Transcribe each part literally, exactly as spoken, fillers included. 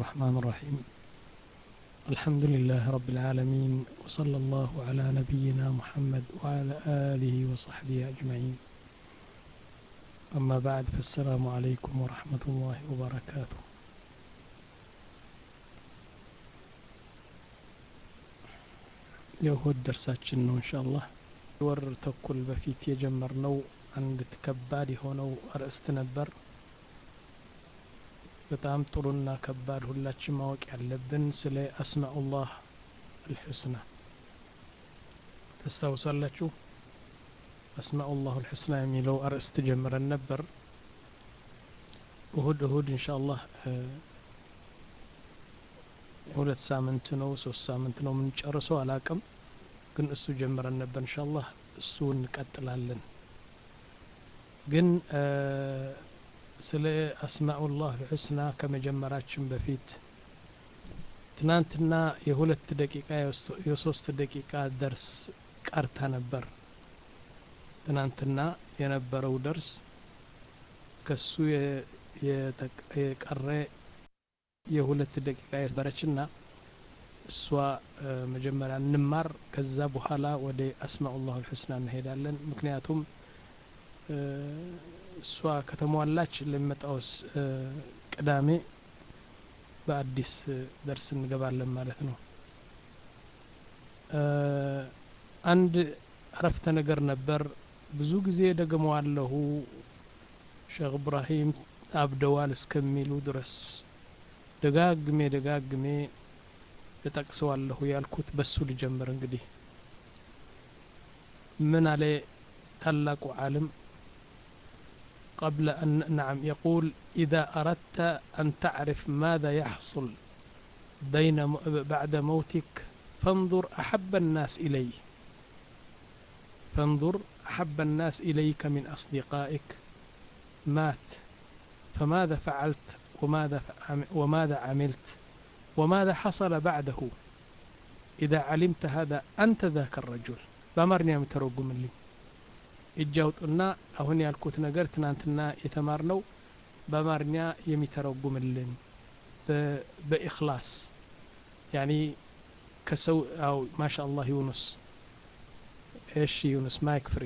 الرحمن الرحيم. الحمد لله رب العالمين، وصلى الله على نبينا محمد وعلى آله وصحبه أجمعين. أما بعد، فالسلام عليكم ورحمة الله وبركاته. يهود درساتنا إن شاء الله ور تكل بفيت يجمرنو عند تكبار هونو أرأست نبر በጣም ጥሩና ከባድ ሁላችን ማወቅ ያለብን ስለ አስማኡላህ አልሁስና ተስተውሳላችሁ። አስማኡላህ አልሁስና የሚለው አርዕስት ጀምረን ነበር። እሁድ እሁድ ኢንሻአላህ ሁለት ሳምንት ነው ሶስት ሳምንት ነው ምን ጨርሰው አላቅም፣ ግን እሱ ጀምረን ነበር። ኢንሻአላህ እሱ እንቀጥላለን። ግን ስለ አስማኡላህ አልሁስና ከመጀመራችን በፊት ትናንትና የሁለት ደቂቃ የሶስት ደቂቃ ደርስ ቀርታ ነበር። ትናንትና የነበረው ደርስ ከሱ የቀረ የሁለት ደቂቃ የነበረችና እሷ መጀመሪያ እንማር፣ ከዛ በኋላ ወደ አስማኡላህ አልሁስና እንሄዳለን። ምክንያቱም እሷ ከተሟላች ለመጣውስ ቅዳሜ በአዲስ ደርስ እንገባለን ማለት ነው። አንድ አረፍተ ነገር ነበር ብዙ ጊዜ ደግመዋለሁ ሼክ ኢብራሂም አብደዋል እስከሚሉ ድረስ ደጋግሜ ደጋግሜ ተጠቅሰዋለሁ ያልኩት በሱ ልጀምር። እንግዲህ ምን አለ ታላቁ ዓለም قبل أن نعم يقول إذا أردت أن تعرف ماذا يحصل بين بعد موتك فانظر أحب الناس إلي فانظر أحب الناس إليك من أصدقائك مات فماذا فعلت وماذا وماذا عملت وماذا حصل بعده. إذا علمت هذا أنت ذاك الرجل. بأمرني مترجم لي እጃውጥና አሁን ያልኩት ነገር ትናንትና የተማርነው በአማርኛ የሚተረጉምልን በኢኽላስ ያኒ ከሰው አው ማሻአላህ ዩኑስ እሺ ዩኑስ ማይክ ፍሪ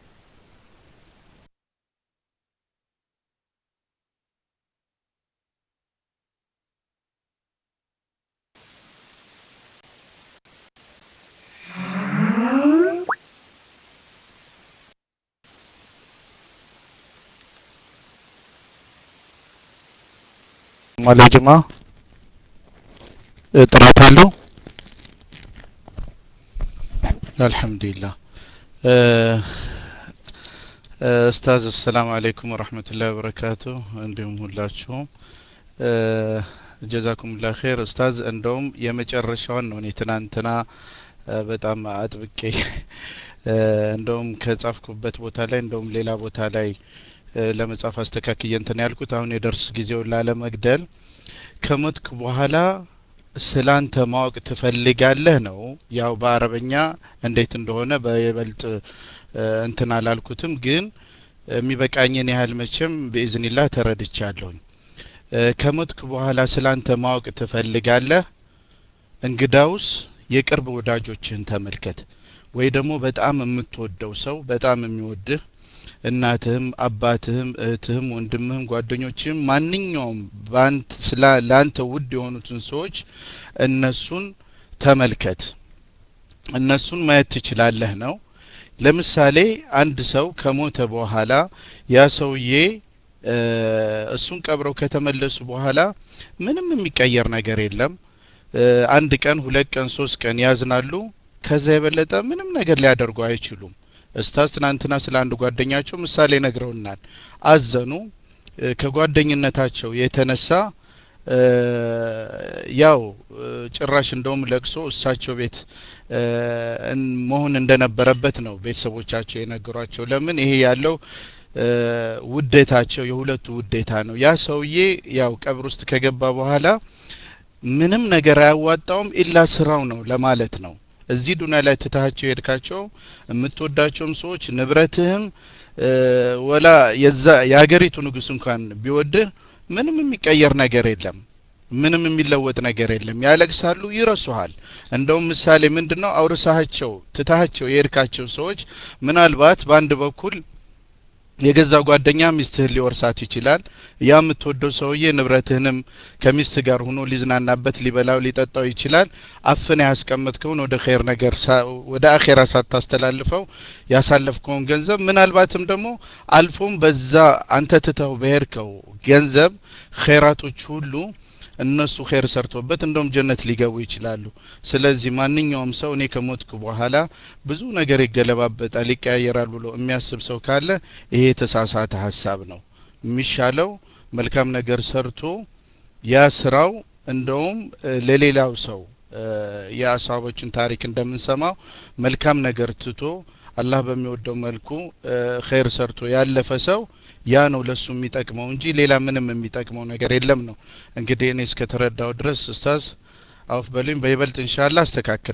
ማለ ጀማ ጥራት አለው። አልহামዱሊላህ ኡስታዝ ሰላም አለይኩም ወራህመቱላሂ ወበረካቱ። እንዲሁም ሁላችሁም ጀዛኩሙላህ ኸይር። ኡስታዝ እንደውም የመጨረሻውን ነው እኔ ትናንትና በጣም አጥብቄ እንደውም ከጻፍኩበት ቦታ ላይ እንደውም ሌላ ቦታ ላይ ለመጻፍ አስተካክዬ እንትን ያልኩት አሁን የደርስ ጊዜው ላለመግደል ከሞትክ በኋላ ስላንተ ማወቅ ትፈልጋለህ ነው። ያው በአረበኛ እንዴት እንደሆነ በይበልጥ እንትን አላልኩትም፣ ግን የሚበቃኝን ያህል መቼም በኢዝኒላህ ተረድቻለሁ። ከሞትክ በኋላ ስላንተ ማወቅ ትፈልጋለህ፣ እንግዳውስ የቅርብ ወዳጆችህን ተመልከት፣ ወይ ደግሞ በጣም የምትወደው ሰው በጣም የሚወድህ እናትህም አባትህም እህትህም ወንድምህም ጓደኞችህም ማንኛውም ባንት ስላ ላንተ ውድ የሆኑትን ሰዎች እነሱን ተመልከት፣ እነሱን ማየት ትችላለህ ነው። ለምሳሌ አንድ ሰው ከሞተ በኋላ ያ ሰውዬ እሱን ቀብረው ከተመለሱ በኋላ ምንም የሚቀየር ነገር የለም። አንድ ቀን ሁለት ቀን ሶስት ቀን ያዝናሉ፣ ከዛ የበለጠ ምንም ነገር ሊያደርጉ አይችሉም። ኡስታዝ ትናንትና ስለ አንድ ጓደኛቸው ምሳሌ ነግረውናል። አዘኑ። ከጓደኝነታቸው የተነሳ ያው ጭራሽ እንደውም ለቅሶ እሳቸው ቤት መሆን እንደነበረበት ነው ቤተሰቦቻቸው የነገሯቸው። ለምን ይሄ ያለው ውዴታቸው የሁለቱ ውዴታ ነው። ያ ሰውዬ ያው ቀብር ውስጥ ከገባ በኋላ ምንም ነገር አያዋጣውም ኢላ ስራው ነው ለማለት ነው። እዚህ ዱንያ ላይ ተታቸው የሄድካቸው የምትወዳቸውም ሰዎች ንብረትህም ወላ የዛ ያገሪቱ ንጉስ እንኳን ቢወድህ ምንም የሚቀየር ነገር የለም። ምንም የሚለወጥ ነገር የለም ያለቅሳሉ ይረሱሃል እንደውም ምሳሌ ምንድነው አውርሳቸው ትታቸው የርካቸው ሰዎች ምናልባት በአንድ በኩል የገዛ ጓደኛ ሚስትህ ሊወርሳት ይችላል ያ የምትወደው ሰውዬ ንብረትህንም ከሚስት ጋር ሆኖ ሊዝናናበት ሊበላው ሊጠጣው ይችላል አፍነ ያስቀመጥከውን ወደ ኸይር ነገር ወደ አኺራ ሳታስተላልፈው ያሳለፍከውን ገንዘብ ምናልባትም ደግሞ አልፎም በዛ አንተ ትተው በሄርከው ገንዘብ ኸይራቶች ሁሉ እነሱ ኸይር ሰርቶበት እንደውም ጀነት ሊገቡ ይችላሉ ስለዚህ ማንኛውም ሰው እኔ ከሞትኩ በኋላ ብዙ ነገር ይገለባበጣል ይቀያየራል ብሎ የሚያስብ ሰው ካለ ይሄ ተሳሳተ ሐሳብ ነው የሚሻለው መልካም ነገር ሰርቶ ያ ስራው እንደውም ለሌላው ሰው የአሳቦችን ታሪክ እንደምንሰማው መልካም ነገር ትቶ አላህ በሚወደው መልኩ ኸይር ሰርቶ ያለፈ ሰው ያ ነው ለሱ የሚጠቅመው እንጂ ሌላ ምንም የሚጠቅመው ነገር የለም ነው እንግዲህ እኔ እስከ ተረዳው ድረስ ኡስታዝ አውፍ በሉኝ በይበልጥ ኢንሻአላህ አስተካክል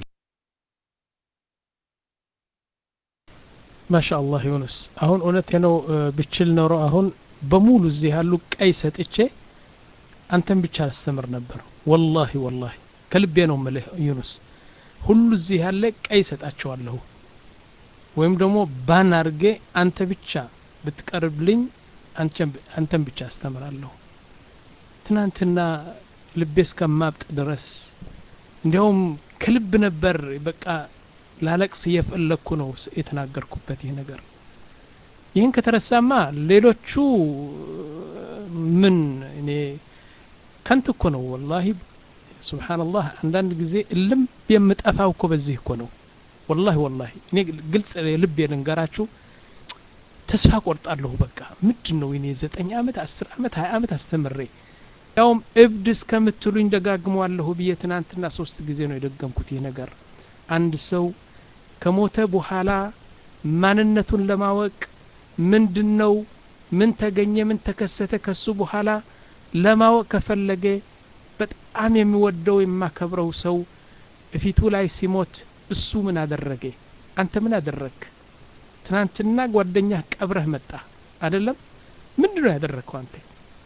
ማሻአላህ ዩኑስ አሁን እውነት ነው ብችል ኖሮ አሁን በሙሉ እዚህ ያሉ ቀይ ሰጥቼ አንተን ብቻ አስተምር ነበር ወላሂ ወላሂ ከልቤ ነው ማለት ዩኑስ ሁሉ እዚህ ያለ ቀይ ሰጣቸዋለሁ ወይም ደግሞ ባን አርጌ አንተ ብቻ ብትቀርብልኝ አንተን ብቻ አስተምራለሁ ትናንትና ልቤስ ከማብጥ ድረስ እንዲያውም ከልብ ነበር በቃ ላለቅስ እየፈለኩ ነው የተናገርኩበት ይሄ ነገር ይሄን ከተረሳማ ሌሎቹ ምን እኔ ከንት እኮ ነው ወላሂ ሱብሃንአላህ አንዳንድ ጊዜ እልም የምጠፋው እኮ በዚህ እኮ ነው والله والله እኔ ግልጽ ልብ የልንገራችሁ ተስፋ ቆርጣለሁ በቃ ምንድነው እኔ ዘጠኝ አመት አስር አመት ሃያ አመት አስተምሬ ያውም እብድ እስከምትሉኝ ደጋግመዋለሁ ብዬ ትናንትና ሶስት ጊዜ ነው የደገምኩት ይሄ ነገር አንድ ሰው ከሞተ በኋላ ማንነቱን ለማወቅ ምንድነው ምን ተገኘ ምን ተከሰተ ከሱ በኋላ ለማወቅ ከፈለገ በጣም የሚወደው የማከብረው ሰው ፊቱ ላይ ሲሞት እሱ ምን አደረገ አንተ ምን አደረክ ትናንትና ጓደኛ ቀብረህ መጣ አይደለም ምንድነው ያደረከው አንተ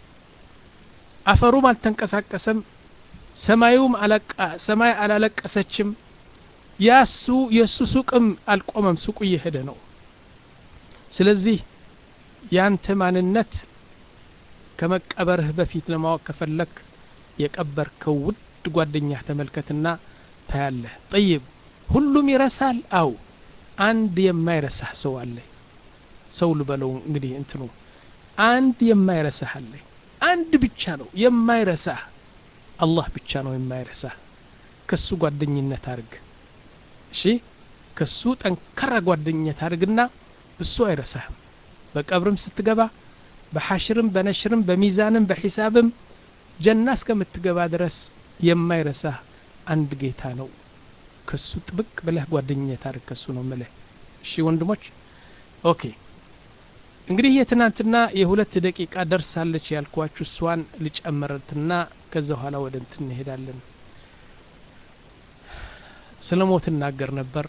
አፈሩም አልተንቀሳቀሰም ሰማዩም አለቃ ሰማይ አላለቀሰችም ያሱ የሱ ሱቅም አልቆመም ሱቁ እየሄደ ነው ስለዚህ ያንተ ማንነት ከመቀበርህ በፊት ለማወቅ ከፈለክ የቀበርከው ውድ ጓደኛ ተመልከትና ታያለህ طيب ሁሉም ይረሳል አው አንድ የማይረሳ ሰው አለ ሰው ልበለው እንግዲህ እንትኑ አንድ የማይረሳ አለ አንድ ብቻ ነው የማይረሳ አላህ ብቻ ነው የማይረሳ ከሱ ጓደኝነት አርግ እሺ ከሱ ጠንከራ ጓደኝነት አርግና እሱ አይረሳም በቀብርም ስትገባ በሐሽርም በነሽርም በሚዛንም በሂሳብም ጀና እስከምትገባ ድረስ የማይረሳ አንድ ጌታ ነው ከሱ ጥብቅ ብለህ ጓደኝነት አርግ ከሱ ነው ማለት እሺ ወንድሞች ኦኬ እንግዲህ የትናንትና የሁለት ደቂቃ ደርሳለች ያልኳችሁ እሷን ልጨምርትና ከዛ ኋላ ወደ እንትን እንሄዳለን ስለሞት እናገር ነበር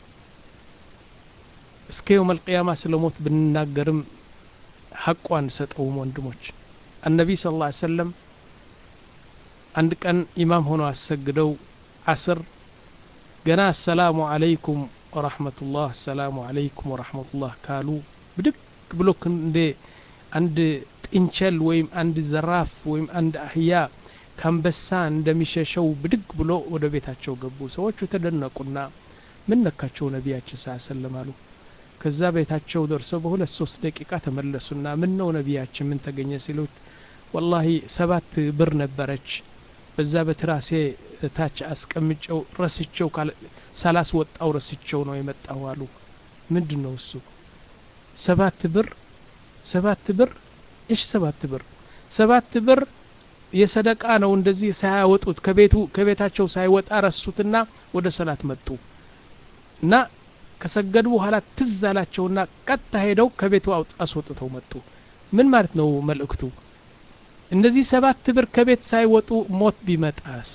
እስከ يوم القيامه ስለሞት ብንናገርም ሐቋን ሰጠው ወንድሞች النبي صلى الله عليه وسلم አንድ ቀን ኢማም ሆኖ አሰግደው አስር ገና ሰላሙ አለይኩም ወራህመቱላህ ሰላሙ አለይኩም ወራህመቱላህ ካሉ ብድቅ ብሎ እንደ አንድ ጥንቸል ወይም አንድ ዘራፍ ወይም አንድ አህያ ካንበሳ እንደሚሸሸው ብድቅ ብሎ ወደ ቤታቸው ገቡ ሰዎቹ ተደነቁና ምን ነካቸው ነብያችን ሰለላሁ ዐለይሂ ከዛ ቤታቸው ደርሰው በሁለት ሶስት ደቂቃ ተመለሱና ምን ነው ነብያችን ምን ተገኘ ሲሉት والله ሰባት ብር ነበረች በዛ በትራሴ ታች አስቀምጨው ረስቸው ሳላስ ወጣው ረስቸው ነው የመጣው አሉ ምንድነው እሱ ሰባት ብር ሰባት ብር እሺ ሰባት ብር ሰባት ብር የሰደቃ ነው እንደዚህ ሳያወጡት ከቤቱ ከቤታቸው ሳይወጣ ረሱትና ወደ ሰላት መጡ እና ከሰገዱ በኋላ ትዝ አላቸውና ቀጥ ሄደው ከቤቱ አስወጥተው መጡ ምን ማለት ነው መልእክቱ እነዚህ ሰባት ብር ከቤት ሳይወጡ ሞት ቢመጣስ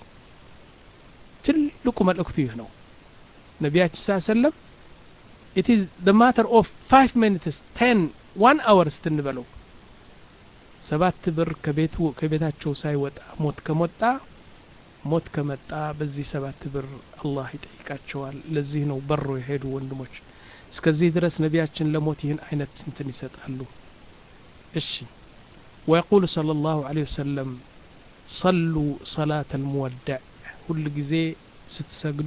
ትልቁ መልእክቱ ይህ ነው ነብያችን ሰለላሁ ዐለይሂ ወሰለም it is the matter of five minutes ten one hours ትንበለው ሰባት ብር ከቤቱ ከቤታቸው ሳይወጣ ሞት ከመጣ ሞት ከመጣ በዚህ ሰባት ብር አላህ ይጠይቃቸዋል። ለዚህ ነው በሩ የሄዱ ወንድሞች እስከዚህ ድረስ ነቢያችን ለሞት ይህን አይነት እንትን ይሰጣሉ። እሺ ويقول صلى الله عليه وسلم صلوا صلاة المودع ሁሉ ጊዜ ስትሰግዱ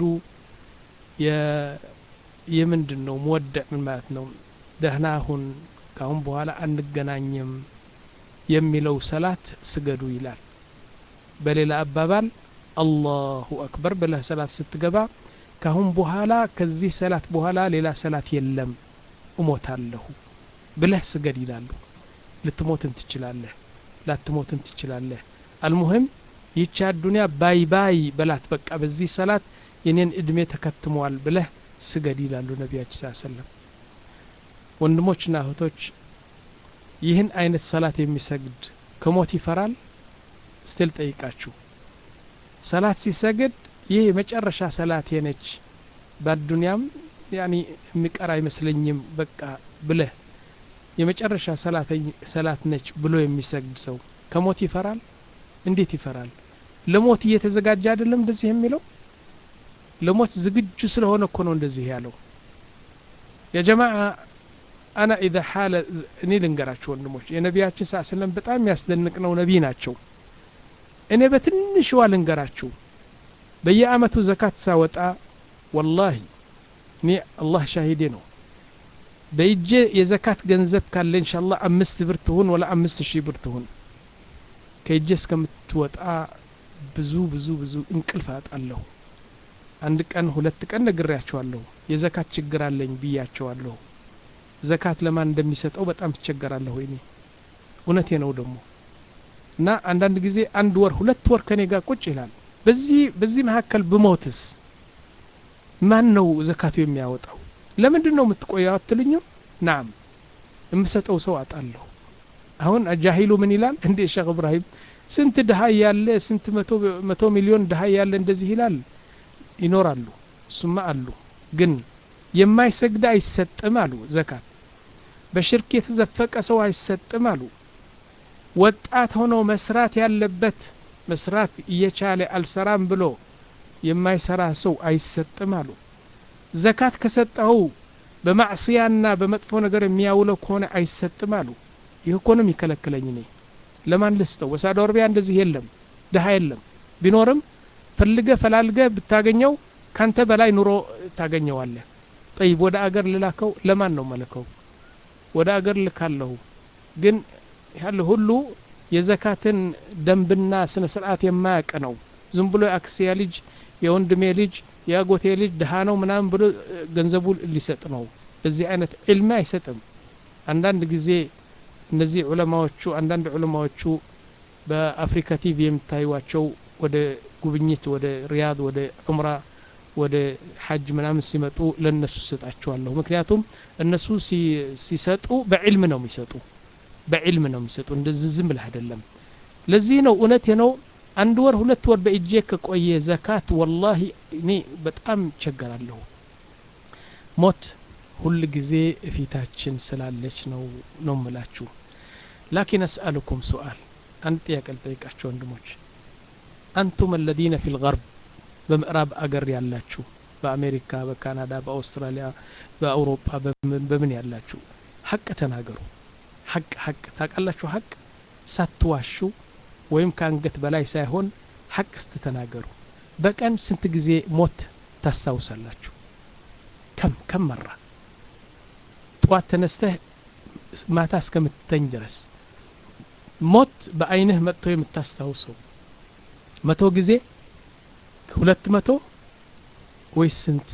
የምንድነው ሙወደዕ ምን ማለት ነው? ደህና ሁን ካሁን በኋላ አንገናኝም የሚለው ሰላት ስገዱ ይላል። በሌላ አባባል አላሁ አክበር ብለህ ሰላት ስትገባ ካሁን በኋላ ከዚህ ሰላት በኋላ ሌላ ሰላት የለም እሞታለሁ ብለህ ስገድ ይላሉ። ልትሞትም ትችላለህ ላትሞትም ትችላለህ። አልሙሂም ይህች ዱንያ ባይ ባይ በላት በቃ በዚህ ሰላት የኔን እድሜ ተከትሟል ብለህ ስገድ ይላሉ ነቢያችን ሰለላሁ ዐለይሂ ወሰለም። ወንድሞችና እህቶች ይህን አይነት ሰላት የሚሰግድ ከሞት ይፈራል? ስትል ጠይቃችሁ ሰላት ሲሰግድ ይህ የመጨረሻ ሰላት የነች በዱንያም ያኒ የሚቀር አይመስለኝም በቃ ብለህ የመጨረሻ ሰላት ሰላት ነች ብሎ የሚሰግድ ሰው ከሞት ይፈራል? እንዴት ይፈራል? ለሞት እየተዘጋጀ አይደለም እንደዚህ የሚለው? ለሞት ዝግጁ ስለሆነ እኮ ነው እንደዚህ ያለው። ያ ጀማዓ አና اذا حال እኔ ልንገራችሁ ወንድሞች የነቢያችን ሰለላሁ ዐለይሂ ወሰለም በጣም ያስደንቅ ነው ነብይ ናቸው። እኔ በትንሽ ልንገራችሁ በየአመቱ ዘካት ሳወጣ ወላሂ እኔ አላህ ሻሂዴ ነው በእጄ የዘካት ገንዘብ ካለ ኢንሻአላህ አምስት ብር ትሁን ወላ አምስት ሺህ ብር ትሁን ከእጄ እስከምትወጣ ብዙ ብዙ ብዙ እንቅልፍ አጣለሁ። አንድ ቀን ሁለት ቀን ነግሬያቸዋለሁ የዘካት ችግር አለኝ ብያቸዋለሁ። ዘካት ለማን እንደሚሰጠው በጣም ትቸገራለሁ እኔ እውነቴ ነው ደግሞ እና አንዳንድ ጊዜ አንድ ወር ሁለት ወር ከኔ ጋር ቁጭ ይላል። በዚህ በዚህ መካከል ብሞትስ ማን ነው ዘካቱ የሚያወጣው? ለምንድን ነው የምትቆያው አትልኝም? ናም የምሰጠው ሰው አጣለሁ። አሁን አጃሂሉ ምን ይላል እንዴ ሼክ ኢብራሂም ስንት ድሃ ያለ ስንት መቶ መቶ ሚሊዮን ድሃ ያለ እንደዚህ ይላል። ይኖራሉ ሱማ አሉ ግን የማይሰግድ አይሰጥም አሉ ዘካት። በሽርክ የተዘፈቀ ሰው አይሰጥም አሉ። ወጣት ሆኖ መስራት ያለበት መስራት እየቻለ አልሰራም ብሎ የማይሰራ ሰው አይሰጥም አሉ። ዘካት ከሰጠው በማዕሲያና በመጥፎ ነገር የሚያውለው ከሆነ አይሰጥም አሉ። ይህ እኮ ነው የሚከለክለኝ እኔ ለማን ልስጠው? ወሳዶ አረቢያ እንደዚህ የለም ድሃ የለም። ቢኖርም ፈልገ ፈላልገ ብታገኘው ካንተ በላይ ኑሮ ታገኘዋለህ። طيب ወደ አገር ልላከው ለማን ነው መልከው? ወደ አገር ልካለሁ ግን ያለ ሁሉ የዘካትን ደንብና ስነ ስርዓት የማያውቅ ነው። ዝም ብሎ አክሲያ ልጅ የወንድሜ ልጅ ያጎቴ ልጅ ድሃ ነው ምናምን ብሎ ገንዘቡ ሊሰጥ ነው። በዚህ አይነት ዒልም አይሰጥም። አንዳንድ ጊዜ እነዚህ ዑለማዎቹ አንዳንድ ዑለማዎቹ በአፍሪካ ቲቪ የምታዩዋቸው ወደ ጉብኝት ወደ ሪያድ ወደ ዑምራ ወደ ሐጅ ምናምን ሲመጡ ለነሱ ሰጣቸዋለሁ። ምክንያቱም እነሱ ሲሰጡ በዕልም ነው የሚሰጡ በዕልም ነው የሚሰጡ እንደዚህ ዝም ብለህ አይደለም። ለዚህ ነው እውነቴ ነው አንድ ወር ሁለት ወር በእጄ ከቆየ ዘካት ወላሂ እኔ በጣም ቸገራለሁ። ሞት ሁሉ ጊዜ ፊታችን ስላለች ነው ነው የምላችሁ። ላኪን اسالكم سؤال አንድ ጥያቄ ልጠይቃችሁ ወንድሞች አንቱም الذين في الغرب በምዕራብ አገር ያላችሁ በአሜሪካ በካናዳ በአውስትራሊያ በአውሮፓ በምን ያላችሁ ሐቅ ተናገሩ። ሐቅ ሐቅ ታውቃላችሁ ሐቅ ሳትዋሹ ወይም ካንገት በላይ ሳይሆን ሐቅ ስትተናገሩ በቀን ስንት ጊዜ ሞት ታስታውሳላችሁ? ከም ከም መራ ጧት ተነስተህ ማታ እስከምትተኝ ድረስ ሞት በአይንህ መጥቶ የምታስታውሰው መቶ ጊዜ ሁለት መቶ ወይስ ስንት?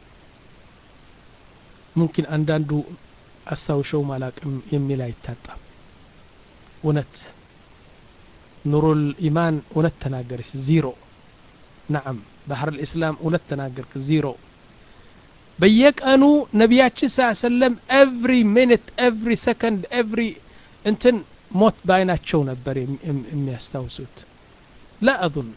ሙምኪን አንዳንዱ አስታውሸው ማላቅም የሚል አይታጣም። እውነት ኑሩል ኢማን እውነት ተናገረች ዜሮ። ነዓም ባህር الاسلام እውነት ተናገርክ ዜሮ። በየቀኑ ነቢያችን ሰለላሁ ዐለይሂ ወሰለም every minute every second every እንትን ሞት ባይናቸው ነበር የሚያስታውሱት። لا اظن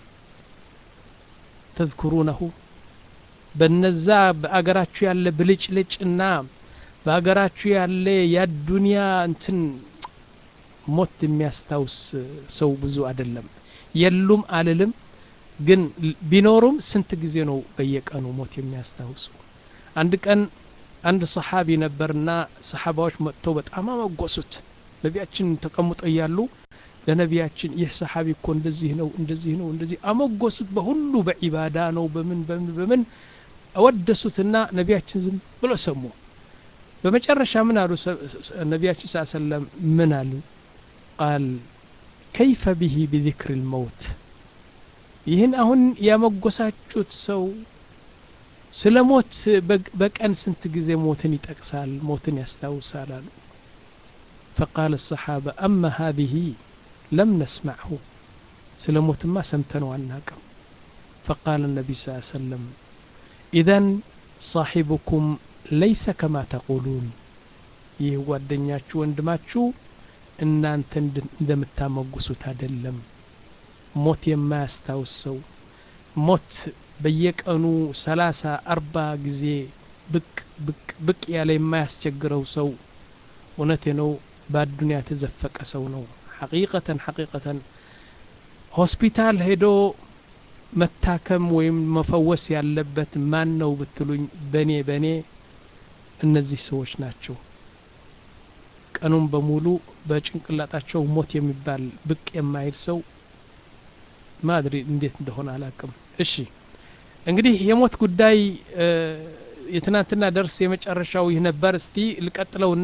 تذكرونه በነዛ በአገራችሁ ያለ ብልጭልጭና በአገራችሁ ያለ የዱንያ እንትን ሞት የሚያስታውስ ሰው ብዙ አይደለም የሉም አልልም ግን ቢኖሩም ስንት ጊዜ ነው በየቀኑ ሞት የሚያስታውሱ አንድ ቀን አንድ ሰሃቢ ነበርና ሰሃባዎች መጥተው በጣም አመጎሱት ነቢያችን ተቀምጠው ያሉ ለነቢያችን ይህ ሰሃቢ እኮ እንደዚህ ነው እንደዚህ ነው እንደዚህ አመጎሱት በሁሉ በኢባዳ ነው በምን በምን በምን አወደሱትና ነቢያችን ዝም ብሎ ሰሙ በመጨረሻ ምን አሉ ነቢያችን ሰለላሁ ዐለይሂ ወሰለም ምን አሉ قال كيف به بذكر الموت ይህን አሁን ያመጎሳችሁት ሰው ስለሞት በቀን ስንት ጊዜ ሞትን ይጠቅሳል ሞትን ያስታውሳል አሉ فقال الصحابة أما هذه لم نسمعه سلموت ما سمتنوا عناكم فقال النبي صلى الله عليه وسلم إذن صاحبكم ليس كما تقولون يودنياچو ወንድማችሁ እናንተ እንደምታመጉሱት አይደለም ሞት የማያስታውሰው ሞት በየቀኑ ሰላሳ አርባ ጊዜ ብቅ ብቅ ብቅ ያለ የማያስቸግረው ሰው እውነቴ ነው በአዱንያ ተዘፈቀ ሰው ነው حقيقة حقيقة ሆስፒታል ሄዶ መታከም ወይም መፈወስ ያለበት ማን ነው ብትሉኝ በኔ በኔ እነዚህ ሰዎች ናቸው ቀኑን በሙሉ በጭንቅላታቸው ሞት የሚባል ብቅ የማይል ሰው ማድሪ እንዴት እንደሆነ አላቅም እሺ እንግዲህ የሞት ጉዳይ የትናንትና ደርስ የመጨረሻው ይህ ነበር እስቲ ልቀጥለውና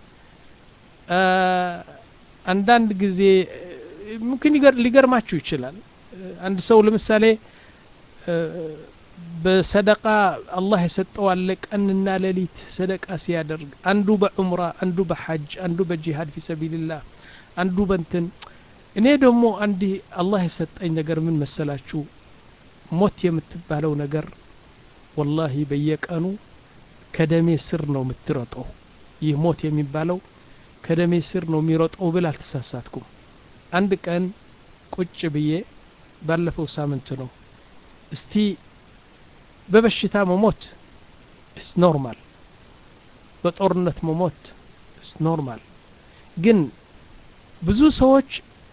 አንዳንድ ጊዜ ممكن ሊገርማችሁ ይችላል አንድ ሰው ለምሳሌ በሰደቃ አላህ የሰጠው አለ ቀንና ሌሊት ሰደቃ ሲያደርግ አንዱ በዑምራ አንዱ በሐጅ አንዱ በጂሃድ في سبيل الله አንዱ በእንትን እኔ ደግሞ አንዲ አላህ የሰጠኝ ነገር ምን መሰላችሁ ሞት የምትባለው ነገር والله በየቀኑ ከደሜ ስር ነው የምትሮጠው ይህ ሞት የሚባለው ከደሜ ስር ነው የሚሮጠው ብል አልተሳሳትኩም አንድ ቀን ቁጭ ብዬ ባለፈው ሳምንት ነው እስቲ በበሽታ መሞት is normal በጦርነት መሞት is normal ግን ብዙ ሰዎች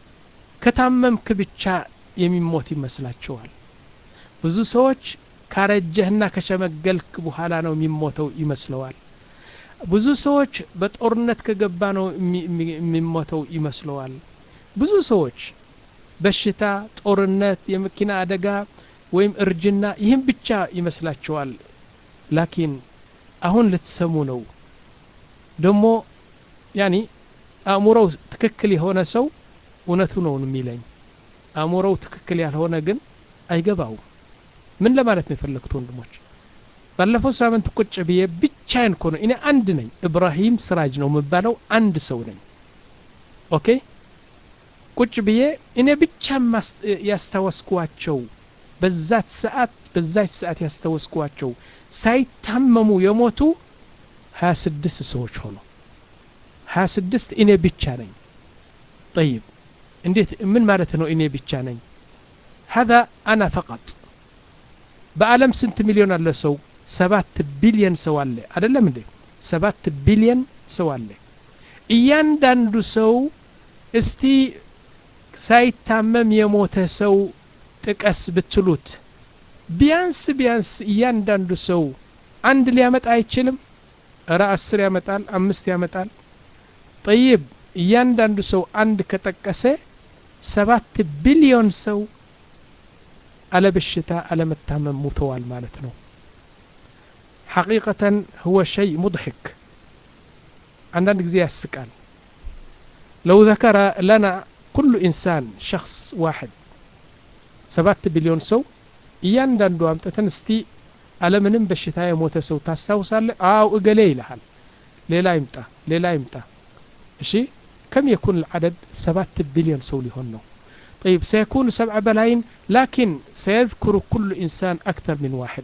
ከታመምክ ብቻ የሚሞት ይመስላቸዋል ብዙ ሰዎች ካረጀህና ከሸመገልክ በኋላ ነው የሚሞተው ይመስለዋል ብዙ ሰዎች በጦርነት ከገባ ነው የሚሞተው ይመስለዋል ብዙ ሰዎች በሽታ ጦርነት የመኪና አደጋ ወይም እርጅና ይህን ብቻ ይመስላቸዋል ላኪን አሁን ልትሰሙ ነው ደሞ ያኒ አእምሮው ትክክል የሆነ ሰው እውነቱ ነው የሚለኝ አእምሮው ትክክል ያልሆነ ግን አይገባው ምን ለማለት ነው የፈለኩት ወንድሞች ባለፈው ሳምንት ቁጭ ብዬ ብቻዬን ኮነ እኔ አንድ ነኝ ኢብራሂም ስራጅ ነው የምባለው አንድ ሰው ነኝ ኦኬ ቁጭ ብዬ እኔ ብቻ ያስተዋስኳቸው በዛት ሰዓት በዛት ሰዓት ያስተዋስኳቸው ሳይታመሙ የሞቱ ሃያ ስድስት ሰዎች ሆኑ ሃያ ስድስት እኔ ብቻ ነኝ طيب እንዴት ምን ማለት ነው እኔ ብቻ ነኝ هذا انا فقط በአለም ስንት ሚሊዮን አለ ሰው ሰባት ቢሊዮን ሰው አለ አይደለም እንዴ ሰባት ቢሊዮን ሰው አለ እያንዳንዱ ሰው እስቲ ሳይታመም የሞተ ሰው ጥቀስ ብትሉት ቢያንስ ቢያንስ እያንዳንዱ ሰው አንድ ሊያመጣ አይችልም ራ አስር ያመጣል አምስት ያመጣል طيب እያንዳንዱ ሰው አንድ ከጠቀሰ ሰባት ቢሊዮን ሰው على بشتا على متامم متوال مالتنا حقيقة هو شيء مضحك عندنا زي السكان لو ذكر لنا كل إنسان شخص واحد سبعة بليون سو يندن دوام تتنستي على منم بشتا يموت سو تستوصل أو إقلي لحال ليلا يمتى ليلا يمتى شي كم يكون العدد سبعة بليون سو لهنو طيب سيكون سبعة بلايين لكن سيذكر كل إنسان أكثر من واحد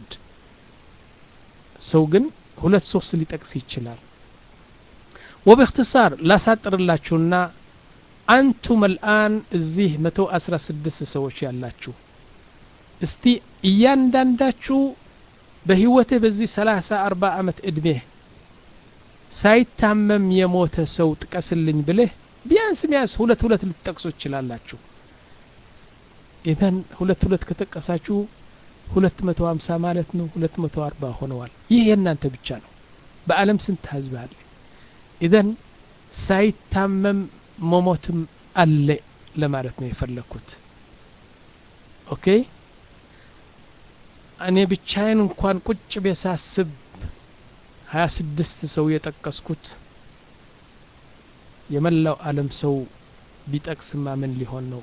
سوقن هلت صوص اللي تقسي تشلال وباختصار لا ساتر الله شونا أنتم الآن الزيه متو أسرى سدس سوشي الله شو استي إيان دانداتشو بهوته بزي ثلاثة أربعة أمت إدميه سايت تامم يموت سو تكسلن بله ቢያንስ ቢያንስ ሁለት ሁለት ልትጠቅሱ ይችላላችሁ ኢዘን ሁለት ሁለት ከተቀሳችሁ ሁለት መቶ ሃምሳ ማለት ነው ሁለት መቶ አርባ ሆነዋል ይህ የናንተ ብቻ ነው በአለም ስንት ህዝብ አለ ኢዘን ሳይታመም መሞትም አለ ለማለት ነው የፈለኩት ኦኬ እኔ ብቻዬን እንኳን ቁጭ በሳስብ ሃያ ስድስት ሰው የጠቀስኩት የመላው ዓለም ሰው ቢጠቅስማ ምን ሊሆን ነው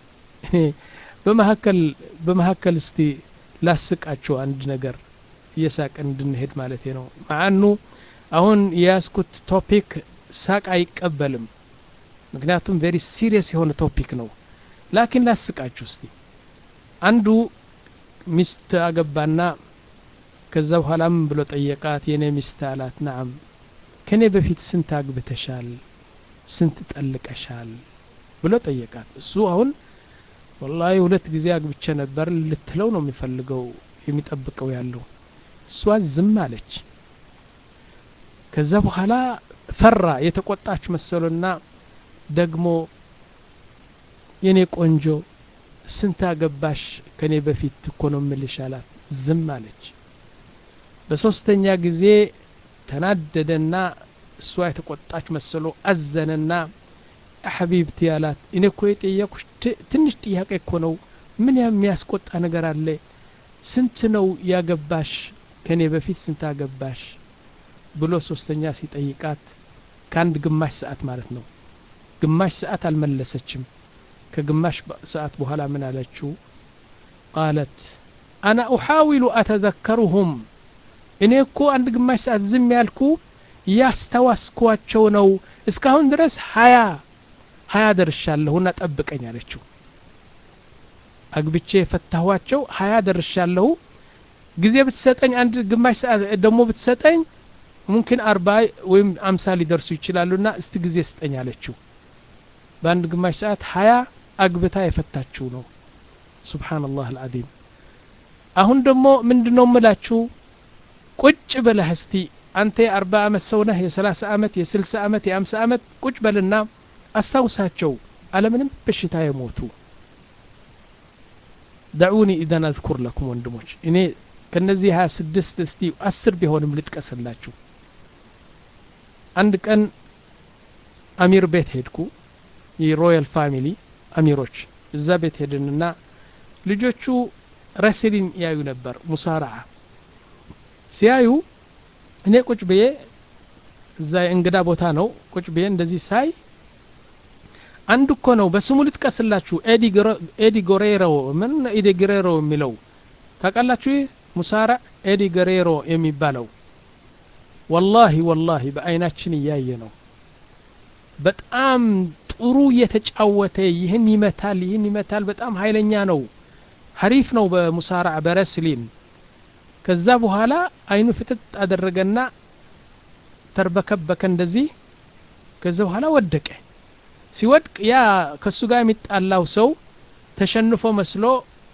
በመሐከል በመሐከል እስቲ ላስቃቸው አንድ ነገር እየሳቀን እንድንሄድ ማለት ነው ማአኑ አሁን ያስኩት ቶፒክ ሳቅ አይቀበልም ምክንያቱም ቬሪ ሲሪየስ የሆነ ቶፒክ ነው ላኪን ላስቃችሁ እስቲ አንዱ ሚስት አገባና ከዛ በኋላም ብሎ ጠየቃት የኔ ሚስት አላት نعم ከኔ በፊት ስንት አግብተሻል ስንት ጠልቀሻል ብሎ ጠየቃት እሱ አሁን والله ሁለት ጊዜ አግብቼ ነበር ልትለው ነው የሚፈልገው የሚጠብቀው ያለው እሷ ዝም አለች ከዛ በኋላ ፈራ የተቆጣች መሰለና ደግሞ የኔ ቆንጆ ስንት አገባሽ ከኔ በፊት እኮ ነው ምልሻላት ዝም አለች በሶስተኛ ጊዜ ተናደደና እሷ የተቆጣች መሰሎ አዘነና ሐቢብቲ ያላት እኔ እኮ የጠየኩሽ ትንሽ ጥያቄ እኮ ነው ምን የሚያስቆጣ ነገር አለ ስንት ነው ያገባሽ ከኔ በፊት ስንት አገባሽ ብሎ ሶስተኛ ሲጠይቃት ካንድ ግማሽ ሰዓት ማለት ነው ግማሽ ሰዓት አልመለሰችም ከግማሽ ሰዓት በኋላ ምን አለችው قالت انا احاول اتذكرهم እኔ እኮ አንድ ግማሽ ሰዓት ዝም ያልኩ ያስተዋስኳቸው ነው እስካሁን ድረስ ሃያ ሃያ ደርሻለሁና ጠብቀኝ አለችው አግብቼ ፈታዋቸው ሃያ ደርሻለሁ ጊዜ ብትሰጠኝ አንድ ግማሽ ሰዓት ደሞ ብትሰጠኝ ممكن አርባ ወይም አምሳ ሊደርሱ ይችላሉና እስቲ ጊዜ ስጠኝ አለችው በአንድ ግማሽ ሰዓት ሃያ አግብታ የፈታችው ነው ሱብሃንአላህ አልዓዚም አሁን ደሞ ምንድነው መላችሁ ቁጭ በለህ እስቲ አንተ አርባ አመት ሰው ነህ የ30 አመት የ60 አመት የ50 አመት ቁጭ በልና አስታውሳቸው አለምንም በሽታ የሞቱ دعوني اذا اذكر لكم ወንድሞች እኔ ከነዚህ ሃያ ስድስት እስቲ አስር ቢሆንም ልጥቀስላችሁ አንድ ቀን አሚር ቤት ሄድኩ የሮያል ፋሚሊ አሚሮች እዛ ቤት ሄድንና ልጆቹ ረስሊን ያዩ ነበር ሙሳራዓ ሲያዩ እኔ ቁጭ በየ እዛ እንግዳ ቦታ ነው ቁጭ በየ እንደዚህ ሳይ አንድ እኮ ነው በስሙ ልጥቀስላችሁ ኤዲ ኤዲ ጎሬሮ ምን ኤዲ ጎሬሮ የሚለው ታውቃላችሁ ሙሳራ ኤዲ ጎሬሮ የሚባለው والله والله በአይናችን ያየ ነው በጣም ጥሩ የተጫወተ ይህን ይመታል ይህን ይመታል በጣም ኃይለኛ ነው ሐሪፍ ነው በሙሳራ በረስሊን ከዛ በኋላ አይኑ ፍጥጥ አደረገና ተርበከበከ እንደዚህ ከዛ በኋላ ወደቀ ሲወድቅ ያ ከሱ ጋር የሚጣላው ሰው ተሸንፎ መስሎ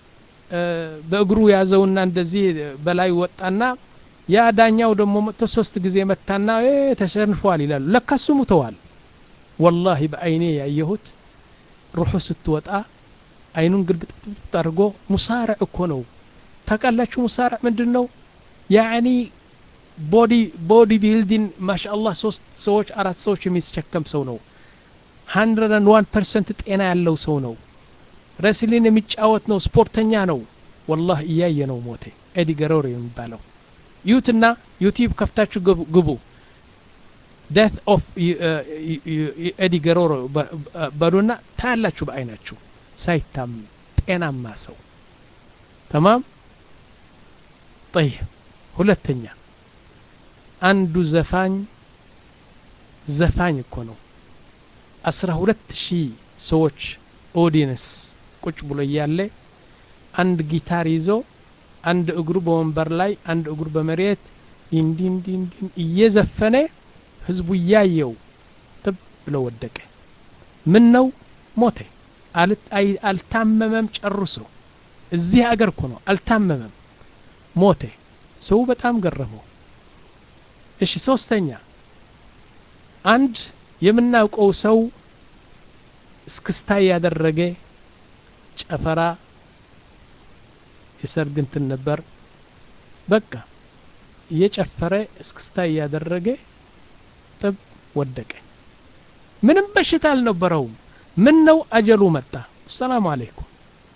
በእግሩ ያዘውና እንደዚህ በላይ ወጣና ያ ዳኛው ደግሞ መጥቶ ሶስት ጊዜ መታና እ ተሸንፏል ይላል ለካሱ ሙተዋል والله በአይኔ ያየሁት ሩሁ ስትወጣ አይኑን ግልብጥ አድርጎ ሙሳራ እኮ ነው ታውቃላችሁ ሙሳራ ምንድነው ያኒ ቦዲ ቦዲ ቢልዲንግ ማሻአላህ ሶስት ሰዎች አራት ሰዎች የሚስቸከም ሰው ነው one hundred one percent ጤና ያለው ሰው ነው ረስሊን የሚጫወት ነው ስፖርተኛ ነው والله እያየ ነው ሞቴ ኤዲ ጎሬሮ የሚባለው ዩትና ዩቲዩብ ከፍታችሁ ግቡ death of ኤዲ ጎሬሮ በሉና ታላችሁ በአይናችሁ ሳይታም ጤናማ ሰው تمام طيب ሁለተኛ አንዱ ዘፋኝ ዘፋኝ እኮ ነው አስራ ሁለት ሺህ ሰዎች ኦዲየንስ ቁጭ ብሎ ያለ አንድ ጊታር ይዞ አንድ እግሩ በወንበር ላይ አንድ እግሩ በመሬት እንዲን ዲን ዲን እየዘፈነ ህዝቡ ያየው ጥብ ብሎ ወደቀ ምን ነው ሞተ አልታመመም ጨርሶ እዚህ ሀገር እኮ ነው አልታመመም ሞተ ሰው በጣም ገረመው እሺ ሶስተኛ አንድ የምናውቀው ሰው እስክስታ ያደረገ ጨፈራ የሰርግ እንትን ነበር በቃ እየጨፈረ እስክስታ ያደረገ ጥብ ወደቀ ምንም በሽታ አልነበረውም ምን ነው አጀሉ መጣ ሰላም አለይኩም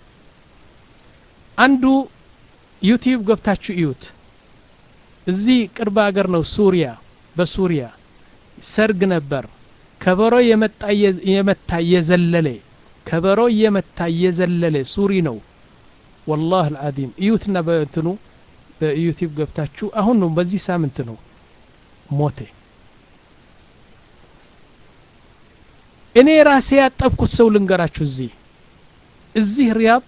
አንዱ ዩቲዩብ ገብታችሁ እዩት እዚህ ቅርብ ሀገር ነው ሱሪያ በሱሪያ ሰርግ ነበር ከበሮ የመጣ የመታ የዘለለ ከበሮ የመታ የዘለለ ሱሪ ነው والله العظيم እዩትና በእንትኑ በዩቲዩብ ገብታችሁ አሁን ነው በዚህ ሳምንት ነው ሞቴ እኔ ራሴ ያጠብኩት ሰው ልንገራችሁ እዚህ እዚህ ሪያድ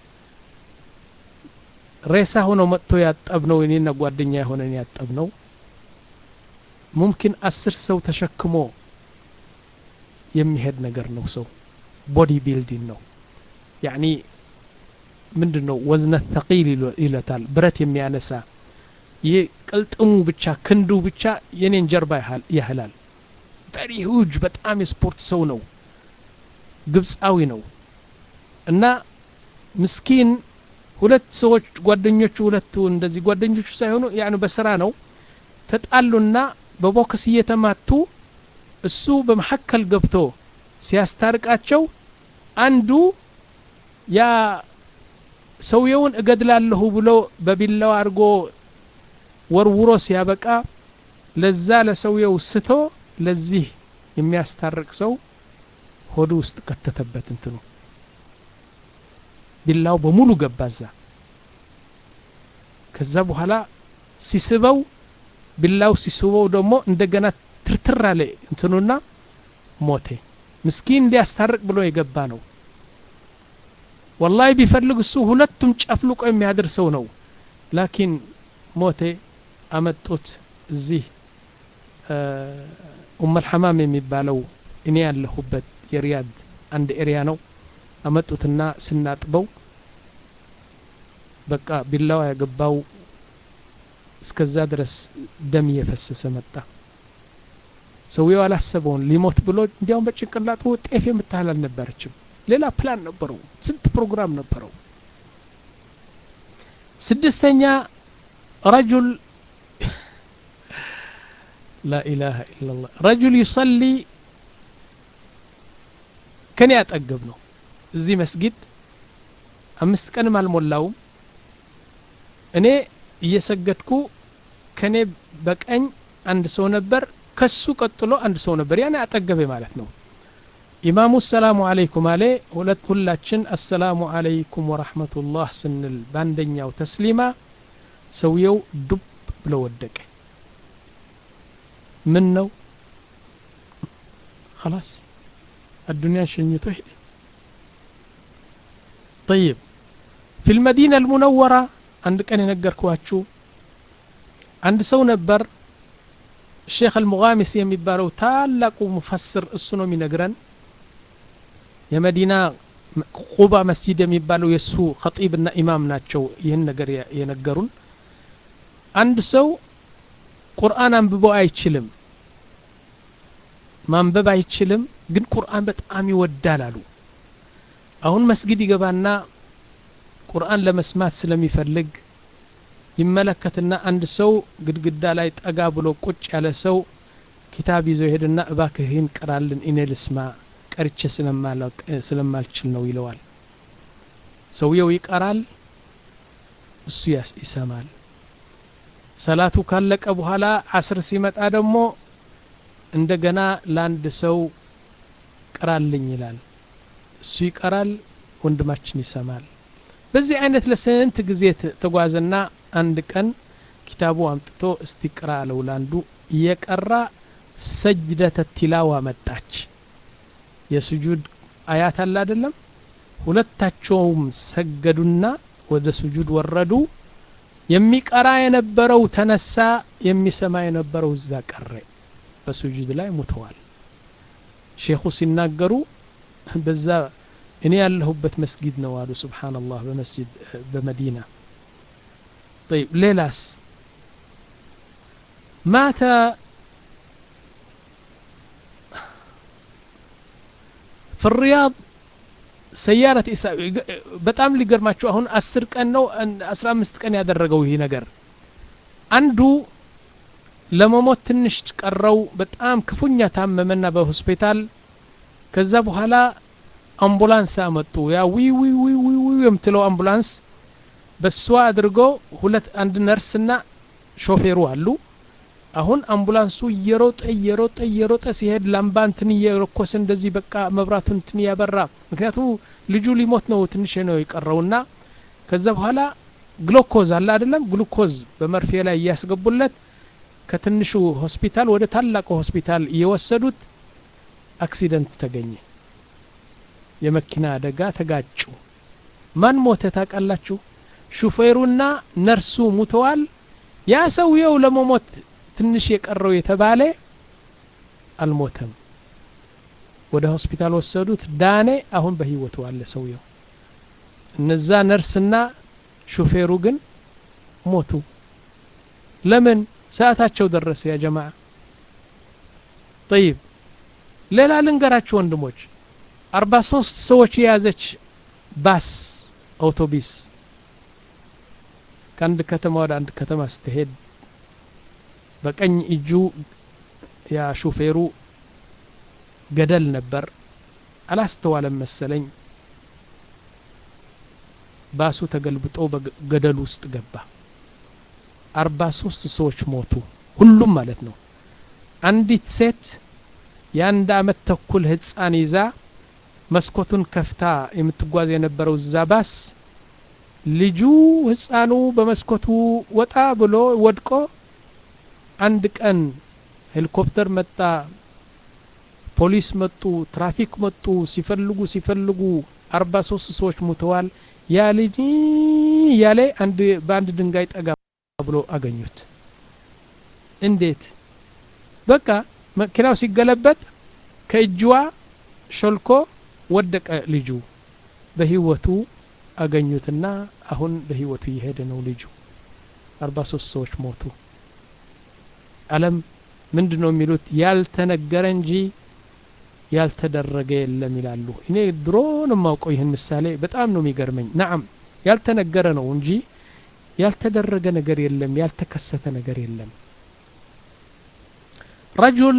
ሬሳ ሆኖ መጥቶ ያጠብነው እኔና ጓደኛ የሆነን ያጠብነው ممكن አስር ሰው ተሸክሞ የሚሄድ ነገር ነው ሰው ቦዲ ቢልዲንግ ነው يعني ምንድነው ወዝነ ثقيل ይለታል ብረት የሚያነሳ ይሄ ቅልጥሙ ብቻ ክንዱ ብቻ የኔን ጀርባ ያህላል very huge በጣም ስፖርት ሰው ነው ግብጻዊ ነው እና ምስኪን ሁለት ሰዎች ጓደኞቹ ሁለቱ እንደዚህ ጓደኞቹ ሳይሆኑ يعني በስራ ነው ተጣሉና በቦክስ እየተማቱ እሱ በመሐከል ገብቶ ሲያስታርቃቸው አንዱ ያ ሰውየውን እገድላለሁ ብሎ በቢላው አርጎ ወርውሮ ሲያበቃ ለዛ ለሰውየው ስቶ ለዚህ የሚያስታርቅ ሰው ሆዱ ውስጥ ከተተበት እንትኑ ቢላው በሙሉ ገባዛ ከዛ በኋላ ሲስበው ቢላው ሲስበው ደግሞ እንደገና ትርትር አለ እንትኑና ሞቴ ምስኪን እንዲያስታርቅ ብሎ የገባ ነው والله ቢፈልግ እሱ ሁለቱም ጨፍልቆ የሚያድር ሰው ነው ላኪን ሞቴ አመጡት እዚህ ኡም الحمام የሚባለው እኔ ያለሁበት የሪያድ አንድ ኤሪያ ነው አመጡትና ስናጥበው በቃ ቢላው ያገባው እስከዛ ድረስ ደም እየፈሰሰ መጣ ሰውየው አላሰበውን ሊሞት ብሎ እንዲያውም በጭንቅላቱ ጤፍ የምታህል አልነበረችም ሌላ ፕላን ነበረው ስንት ፕሮግራም ነበረው ስድስተኛ رجل لا اله الا الله رجل يصلي كان ያጠገብ ነው እዚህ መስጊድ አምስት ቀን ማልሞላው እኔ እየሰገድኩ ከኔ በቀኝ አንድ ሰው ነበር ከሱ ቀጥሎ አንድ ሰው ነበር ያኔ አጠገበ ማለት ነው ኢማሙ ሰላሙ አለይኩም አለ ሁለት ሁላችን አሰላሙ አለይኩም ወራህመቱላህ ስንል ባንደኛው ተስሊማ ሰውየው ዱብ ብሎ ወደቀ ምን ነው خلاص الدنيا شنيته طيب في المدينة المنورة عند كان ينقركواچو عند ሰው ነበር الشيخ المغامس የሚባለው ታላቁ ሙፈስር እሱ ነው የሚነግረን የመዲና ቁባ መስጂድ የሚባለው የሱ ኸጢብና ኢማም ናቸው ይሄን ነገር የነገሩን አንድ ሰው ቁርአን አንብቦ አይችልም ማንበብ አይችልም ግን ቁርአን በጣም ይወዳል አሉ አሁን መስጊድ ይገባና ቁርአን ለመስማት ስለሚፈልግ ይመለከትና አንድ ሰው ግድግዳ ላይ ጠጋ ብሎ ቁጭ ያለ ሰው ኪታብ ይዞ ሄድና እባክህን ቀራልን እኔ ልስማ ቀርቼ ስለማላውቅ ስለማልችል ነው ይለዋል ሰውየው ይቀራል እሱ ይሰማል ሰላቱ ካለቀ በኋላ አስር ሲመጣ ደግሞ እንደገና ላንድ ሰው ቀራልኝ ይላል እሱ ይቀራል ወንድማችን ይሰማል በዚህ አይነት ለስንት ጊዜ ተጓዘና አንድ ቀን ኪታቡ አምጥቶ እስቲቅራ አለው ላንዱ የቀራ ሰጅደተ ቲላዋ መጣች የሱጁድ አያት አለ አይደለም ሁለታቸውም ሰገዱና ወደ ሱጁድ ወረዱ የሚቀራ የነበረው ተነሳ የሚሰማ የነበረው እዛ ቀረ በሱጁድ ላይ ሞተዋል ሼኹ ሲናገሩ በዛ እኔ ያለሁበት መስጊድ ነው አሉ ሱብሃንአላህ በመስጊድ በመዲና طيب ليلاس مات في الرياض ሰያረት ኢሳ በጣም ሊገርማችሁ አሁን አስር ቀን ነው አስራ አምስት ቀን ያደረገው ይሄ ነገር አንዱ ለመሞት ትንሽ ቀረው በጣም ክፉኛ ታመመና በሆስፒታል ከዛ በኋላ አምቡላንስ አመጡ ያ ዊ ዊ ዊ ዊ ዊ የምትለው አምቡላንስ በሷ አድርጎ ሁለት አንድ ነርስና ሾፌሩ አሉ አሁን አምቡላንሱ እየሮጠ እየሮጠ እየሮጠ ሲሄድ ላምባንትን እየረኮሰ እንደዚህ በቃ መብራቱን እንትን ያበራ ምክንያቱም ልጁ ሊሞት ነው ትንሽ ነው የቀረውና ከዛ በኋላ ግሉኮዝ አለ አይደለም ግሉኮዝ በመርፌ ላይ ያስገቡለት ከትንሹ ሆስፒታል ወደ ታላቁ ሆስፒታል እየወሰዱት አክሲደንት ተገኘ የመኪና አደጋ ተጋጩ ማን ሞተ ታውቃላችሁ ሹፌሩና ነርሱ ሙተዋል ያ ሰውየው ለመሞት ትንሽ የቀረው የተባለ አልሞተም ወደ ሆስፒታል ወሰዱት ዳኔ አሁን በህይወቱ አለ ሰውየው እነዛ ነርስና ሹፌሩ ግን ሞቱ ለምን ሰዓታቸው ደረሰ ያ ጀማዓ طيب ሌላ ልንገራችሁ ወንድሞች አርባ ሶስት ሰዎች የያዘች ባስ አውቶቡስ ከአንድ ከተማ ወደ አንድ ከተማ ስትሄድ በቀኝ እጁ ያ ሹፌሩ ገደል ነበር አላስተዋለም መሰለኝ ባሱ ተገልብጦ በገደል ውስጥ ገባ አርባ ሶስት ሰዎች ሞቱ ሁሉም ማለት ነው አንዲት ሴት የአንድ አመት ተኩል ህፃን ይዛ መስኮቱን ከፍታ የምትጓዝ የነበረው ዛባስ ልጁ ህፃኑ በመስኮቱ ወጣ ብሎ ወድቆ አንድ ቀን ሄሊኮፕተር መጣ ፖሊስ መጡ ትራፊክ መጡ ሲፈልጉ ሲፈልጉ አርባ ሶስት ሰዎች ሞተዋል ያ ልጅ ያለ አንድ ባንድ ድንጋይ ጠጋ ብሎ አገኙት እንዴት በቃ መኪናው ሲገለበጥ ከእጅዋ ሾልኮ ወደቀ ልጁ በህይወቱ አገኙትና አሁን በህይወቱ ይሄደ ነው ልጁ አርባ ሶስት ሰዎች ሞቱ ዓለም ምንድነው የሚሉት ያልተነገረ እንጂ ያልተደረገ የለም ይላሉ እኔ ድሮ ነው ማውቀው ይሄን ምሳሌ በጣም ነው የሚገርመኝ نعم ያልተነገረ ነው እንጂ ያልተደረገ ነገር የለም ያልተከሰተ ነገር የለም رجل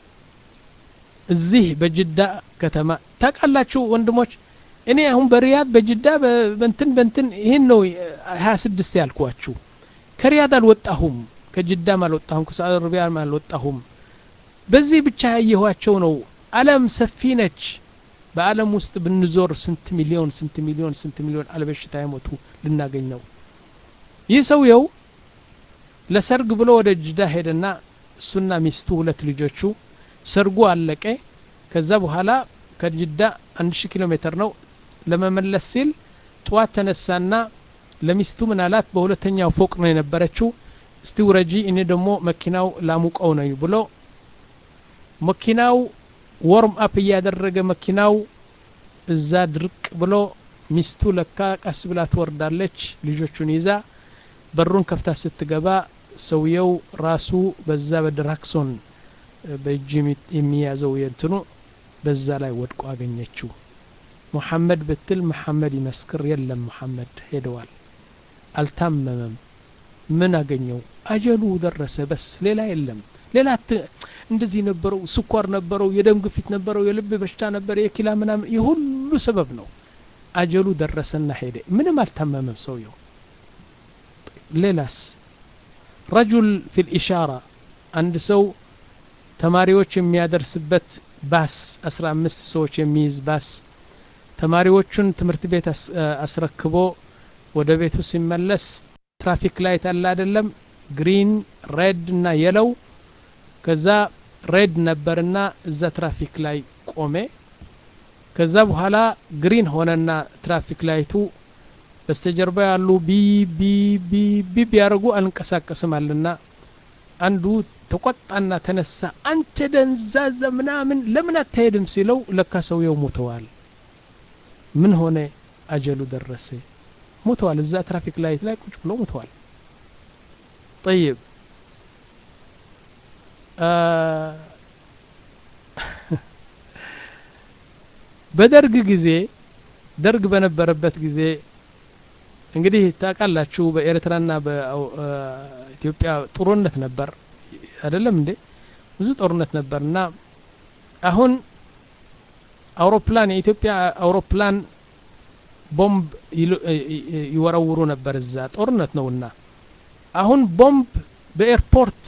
እዚህ በጅዳ ከተማ ታውቃላችሁ ወንድሞች እኔ አሁን በሪያድ በጅዳ በእንትን በእንትን ይሄን ነው ሃያ ስድስት ያልኳችሁ ከሪያድ አልወጣሁም ከጅዳም አልወጣሁም ከሳዑዲ አረቢያም አልወጣሁም በዚህ ብቻ ያየኋቸው ነው ዓለም ሰፊ ነች በዓለም ውስጥ ብንዞር ስንት ሚሊዮን ስንት ሚሊዮን ስንት ሚሊዮን አልበሽታ ይሞቱ ልናገኝ ነው ይህ ሰውየው ለሰርግ ብሎ ወደ ጅዳ ሄደና እሱና ሚስቱ ሁለት ልጆቹ ሰርጉ አለቀ ከዛ በኋላ ከጅዳ አንድ ሺህ ኪሎ ሜትር ነው ለመመለስ ሲል ጧት ተነሳና ለሚስቱ ምናላት በሁለተኛው ፎቅ ነው የነበረችው እስቲ ወረጂ እኔ ደግሞ መኪናው ላሙቀው ነው ብሎ መኪናው ወርም አፕ ያደረገ መኪናው እዛ ድርቅ ብሎ ሚስቱ ለካ ቀስ ብላ ትወርዳለች ልጆቹን ይዛ በሩን ከፍታ ስትገባ ሰውየው ራሱ በዛ በድራክሶን በጅም የሚያዘው የንትኑ በዛ ላይ ወድቆ አገኘችው ሙሐመድ ብትል መሐመድ ይመስክር የለም መሐመድ ሄደዋል አልታመመም ምን አገኘው አጀሉ ደረሰ በስ ሌላ የለም ሌላ እንደዚህ ነበረው ስኳር ነበረው የደም ግፊት ነበረው የልብ በሽታ ነበር የኪላ ምናምን የሁሉ ሰበብ ነው አጀሉ ደረሰና ሄደ ምንም አልታመመም ሰውየው ሌላስ رجل في الإشارة عند سو ተማሪዎች የሚያደርስበት ባስ አስራ አምስት ሰዎች የሚይዝ ባስ ተማሪዎቹን ትምህርት ቤት አስረክቦ ወደ ቤቱ ሲመለስ ትራፊክ ላይት አለ አይደለም ግሪን ሬድ እና የለው ከዛ ሬድ ነበርና እዛ ትራፊክ ላይ ቆመ ከዛ በኋላ ግሪን ሆነና ትራፊክ ላይቱ በስተጀርባ ያሉ ቢ ቢ ቢ ቢ ያርጉ አንቀሳቀስም አለና አንዱ ተቆጣና ተነሳ አንተ ደንዛዛ ምናምን ለምን አትሄድም ሲለው ለካ ሰውየው ሞተዋል ምን ሆነ አጀሉ ደረሰ ሞተዋል እዛ ትራፊክ ላይት ላይ ቁጭ ብሎ ሞተዋል طيب በደርግ ጊዜ ደርግ በነበረበት ጊዜ እንግዲህ ታውቃላችሁ በኤርትራና በኢትዮጵያ ጦርነት ነበር አይደለም እንዴ ብዙ ጦርነት ነበርና አሁን አውሮፕላን የኢትዮጵያ አውሮፕላን ቦምብ ይወረውሩ ነበር እዛ ጦርነት ነውና አሁን ቦምብ በኤርፖርት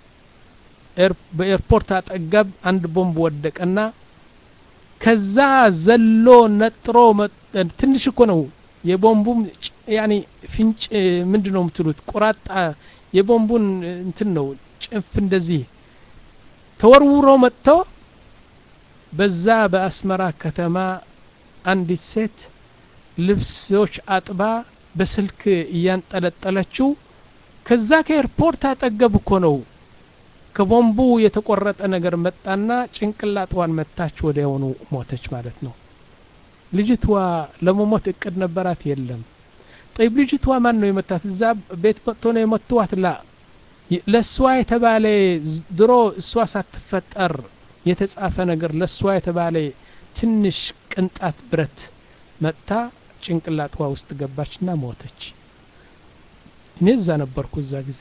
በኤርፖርት አጠገብ አንድ ቦምብ ወደቀና ከዛ ዘሎ ነጥሮ ትንሽ እኮ ነው የቦምቡም ያኒ ፍንጭ ምንድነው የምትሉት ቁራጣ የቦምቡን እንትን ነው ጭንፍ እንደዚህ ተወርውሮ መጥቶ በዛ በአስመራ ከተማ አንዲት ሴት ልብሶች አጥባ በስልክ እያንጠለጠለችው ከዛ ከኤርፖርት አጠገብ እኮ ነው ከቦምቡ የተቆረጠ ነገር መጣና ጭንቅላቷን መታች ወዲያውኑ ሞተች ማለት ነው ልጅቷ ለመሞት እቅድ ነበራት የለም طيب ልጅቷ ማን ነው የመታት እዛ ቤት መጥቶ ነው የመቷት ላ ለሷ የተባለ ድሮ እሷ ሳትፈጠር የተጻፈ ነገር ለሷ የተባለ ትንሽ ቅንጣት ብረት መታ ጭንቅላቷ ውስጥ ገባችና ሞተች እኔ እዛ ነበርኩ እዛ ጊዜ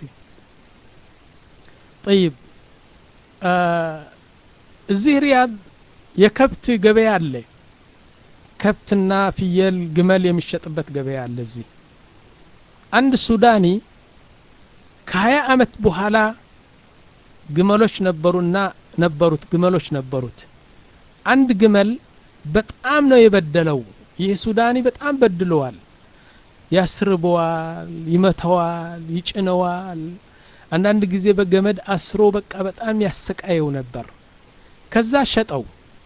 طيب እዚህ ሪያድ የከብት ገበያ አለ ከብትና ፍየል ግመል የሚሸጥበት ገበያ አለ እዚህ አንድ ሱዳኒ ከ20 አመት በኋላ ግመሎች ነበሩና ነበሩት ግመሎች ነበሩት አንድ ግመል በጣም ነው የበደለው ይህ ሱዳኒ በጣም በድለዋል ያስርበዋል ይመታዋል ይጭነዋል አንዳንድ ጊዜ በገመድ አስሮ በቃ በጣም ያሰቃየው ነበር ከዛ ሸጠው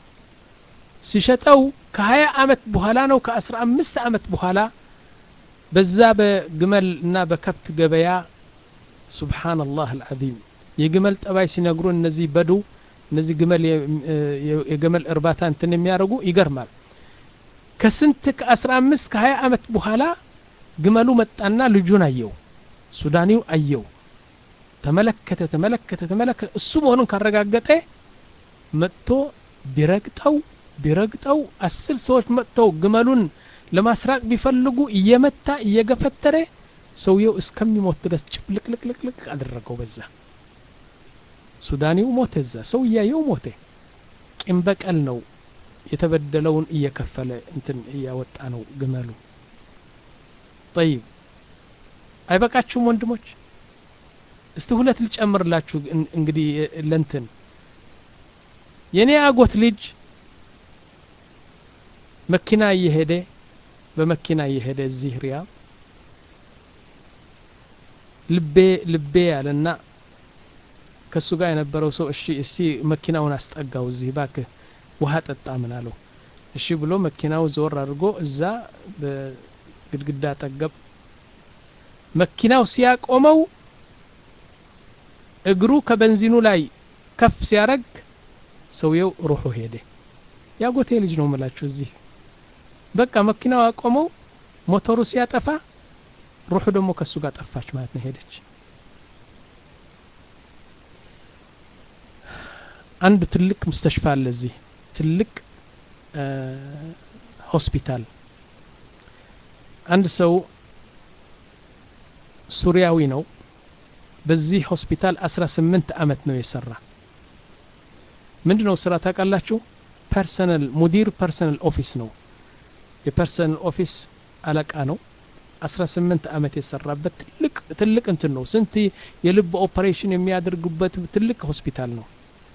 ሲሸጠው ከ20 አመት በኋላ ነው ከ15 አመት በኋላ በዛ በግመልና በከብት ገበያ ሱብሃንአላህ አልዓዚም የግመል ጠባይ ሲነግሩ እነዚህ በዱ እነዚህ ግመል የግመል እርባታ እንትን የሚያደርጉ ይገርማል ከስንት ከ15 ከ20 አመት በኋላ ግመሉ መጣና ልጁን አየው ሱዳኒው አየው ተመለከተ ተመለከተ ተመለከተ እሱ መሆኑን ካረጋገጠ መጥቶ ቢረግጠው ቢረግጠው አስር ሰዎች መጥተው ግመሉን ለማስራቅ ቢፈልጉ እየመታ እየገፈተረ ሰውየው እስከሚሞት ድረስ ጭፍልቅልቅልቅ አደረገው በዛ ሱዳኒው ሞተ እዛ ሰው ያየው ሞተ ቂም በቀል ነው የተበደለውን እየከፈለ እንትን ያወጣ ነው ግመሉ طيب አይበቃችሁም ወንድሞች እስቲ ሁለት ልጨምርላችሁ እንግዲህ ለንትን የኔ አጎት ልጅ መኪና እየሄደ በመኪና እየሄደ እዚህ ሪያድ ልቤ ልቤ ያለና ከሱ ጋር የነበረው ሰው እሺ እሺ መኪናውን አስጠጋው እዚህ ባክ ውሃ ጠጣ ምን አለው እሺ ብሎ መኪናው ዞር አድርጎ እዛ በግድግዳ አጠገብ መኪናው ሲያቆመው እግሩ ከበንዚኑ ላይ ከፍ ሲያረግ ሰውየው ሩሑ ሄደ ያጎቴ ልጅ ነው መላችሁ እዚህ በቃ መኪናው አቆመው ሞተሩ ሲያጠፋ ሩሑ ደግሞ ከሱ ጋር ጠፋች ማለት ነው ሄደች አንድ ትልቅ مستشفى አለ እዚህ ትልቅ ሆስፒታል አንድ ሰው ሱሪያዊ ነው በዚህ ሆስፒታል አስራስምንት አመት ነው የሰራ ምንድነው ስራ ታውቃላችሁ ፐርሰናል ሙዲር ፐርሰናል ኦፊስ ነው የፐርሰናል ኦፊስ አለቃ ነው አስራስምንት አመት የሰራበት ትልቅ ትልቅ እንትን ነው ስንት የልብ ኦፕሬሽን የሚያደርጉበት ትልቅ ሆስፒታል ነው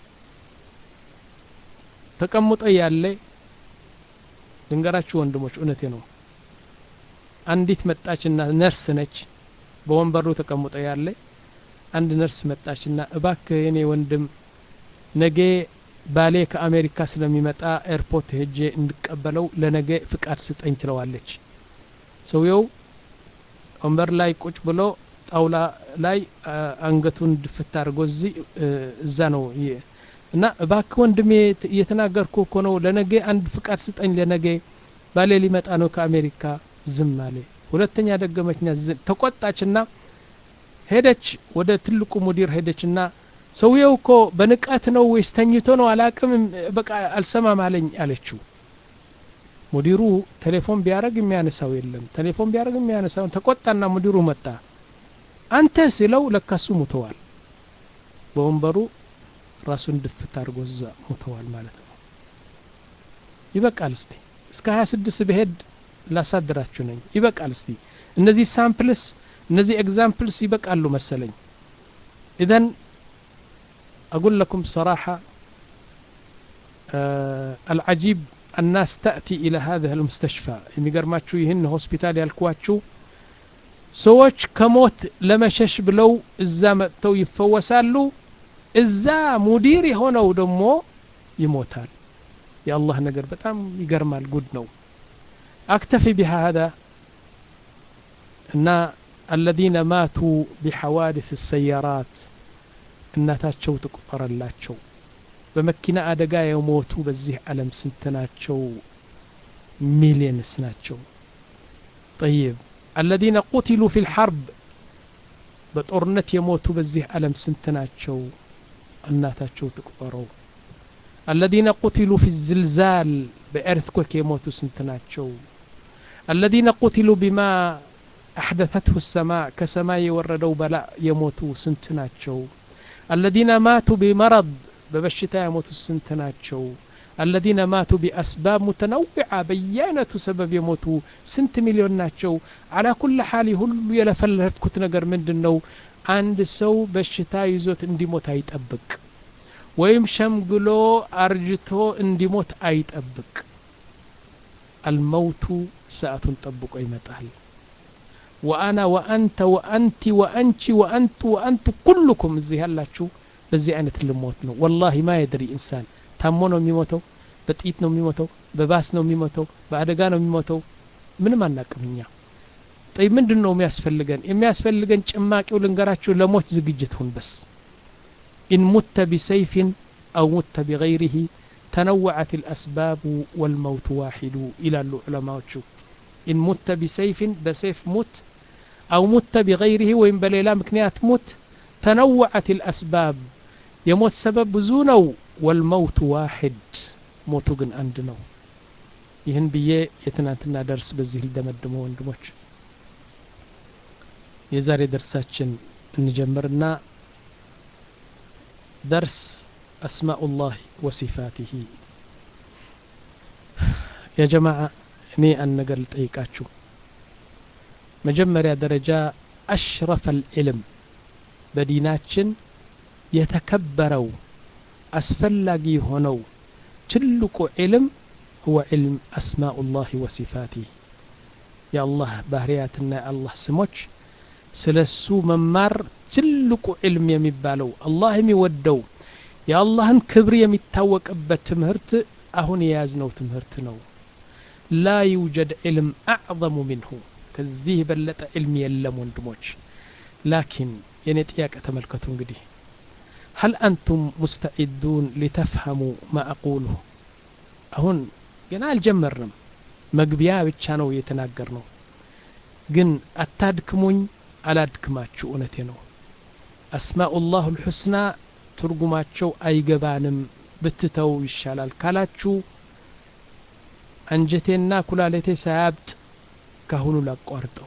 ተቀምጦ ያለ ድንገራችሁ ወንድሞች እውነቴ ነው አንዲት መጣችና ነርስ ነች በወንበሩ ተቀምጦ ያለ አንድ ነርስ መጣችና እባክህ የኔ ወንድም ነገ ባሌ ከአሜሪካ ስለሚመጣ ኤርፖርት ሄጄ እንድቀበለው ለነገ ፍቃድ ስጠኝ ትለዋለች ሰውየው ወንበር ላይ ቁጭ ብሎ ጣውላ ላይ አንገቱን ድፍት አድርጎ እዛ ነው እና እባክህ ወንድሜ እየተናገርኩ እኮ ነው ለነገ አንድ ፍቃድ ስጠኝ ለነገ ባሌ ሊመጣ ነው ከአሜሪካ ዝም አለ ሁለተኛ ደገመችና ተቆጣችና ሄደች ወደ ትልቁ ሙዲር ሄደችና ሰውየው እኮ በንቃት ነው ወይስ ተኝቶ ነው አላቅም በቃ አልሰማም አለኝ አለችው ሙዲሩ ቴሌፎን ቢያረግ የሚያነሳው የለም ቴሌፎን ቢያረግ የሚያነሳው ተቆጣና ሙዲሩ መጣ አንተ ሲለው ለካሱ ሙተዋል በወንበሩ ራሱን ድፍት አድርጎ ሙተዋል ማለት ነው ይበቃል እስቲ እስከ ሃያ ስድስት በሄድ ላሳድራችሁ ነኝ ይበቃል እስቲ እነዚህ ሳምፕልስ እነዚህ ኤግዛምፕልስ ይበቃሉ መሰለኝ اذا اقول لكم بصراحه آه العجيب الناس تأتي إلى هذا المستشفى የሚገርማችሁ ይህን ሆስፒታል ያልኳችሁ ሰዎች ከሞት ለመሸሽ ብለው እዛ መጥተው ይፈወሳሉ እዛ ሙዲር የሆነው ደግሞ ይሞታል የአላህ ነገር በጣም ይገርማል ጉድ ነው اكتفي بهذا ان الذين ماتوا بحوادث السيارات እናታቸው ተቆጠረላቸው በመኪና አደጋ የሞቱ በዚህ ዓለም ስንት ናቸው ሚሊየንስ ናቸው طيب الذين قتلوا في الحرب በጦርነት የሞቱ በዚህ ዓለም ስንት ናቸው እናታቸው ተቆጠረው الذين قتلوا في الزلزال بإرثكوك يموتوا سنت ናቸው الذين قتلوا بما أحدثته السماء كسماء يوردوا بلاء يموتوا سنت ናቸው الذين ماتوا بمرض ببشتا يموتوا سنت ናቸው الذين ماتوا بأسباب متنوعة بيانة سبب يموتوا سنت مليون ናቸው على كل حال ሁሉ የለፈለፍኩት ነገር ምንድነው አንድ ሰው በሽታ ይዞት እንዲሞት አይጠብቅ ወይም ሸምግሎ አርጅቶ እንዲሞት አይጠብቅ الموت ساعة ጠብቆ ይመጣል وانا وانت وانت وانت وانت وانت كلكم እዚህ ያላችሁ በዚህ አይነት ልሞት ነው والله ما يدري انسان ታሞ ነው የሚሞተው በጥይት ነው የሚሞተው በባስ ነው የሚሞተው በአደጋ ነው የሚሞተው ምንም አናቅምኛ طيب ምንድነው የሚያስፈልገን የሚያስፈልገን ጭማቂው ልንገራችሁ ለሞት ዝግጅት ሁን በስ إن مت بسيف أو مت بغيره تنوعت الأسباب والموت واحد إلى العلماء إن مت بسيف بسيف مت أو مت بغيره وإن بليلا مكنيات مت تنوعت الأسباب يموت سبب زونو والموت واحد موتو جن عندنا يهن بيه يتنانتنا درس بزيه الدمدمو وندموش يزاري درساتشن نجمرنا درس أسماء الله وصفاته يا جماعة ني أن نقل طيقاتشو مجمر يا درجة أشرف العلم بديناتشن يتكبروا أسفلقي هنو تلقوا علم هو علم أسماء الله وصفاته يا الله بهرياتنا الله سموش سلسو ممار تلقوا علم يمبالو الله يمودو يا الله كبر يمتاوق بتمهرت أهون يازنو تمهرت نو لا يوجد علم أعظم منه كزيه بلت علم يلم وندموش لكن ينتياك أتملكتون قدي هل أنتم مستعدون لتفهموا ما أقوله أهون جنال جمرنم مقبيا بتشانو يتناقرنو جن أتادكمون على دكماتشو أونتينو أسماء الله الحسنى ترجماتشو أي جبانم بتتو يشالال كالاتشو أنجتنا كلالتي سابت كهونو لاقوارتو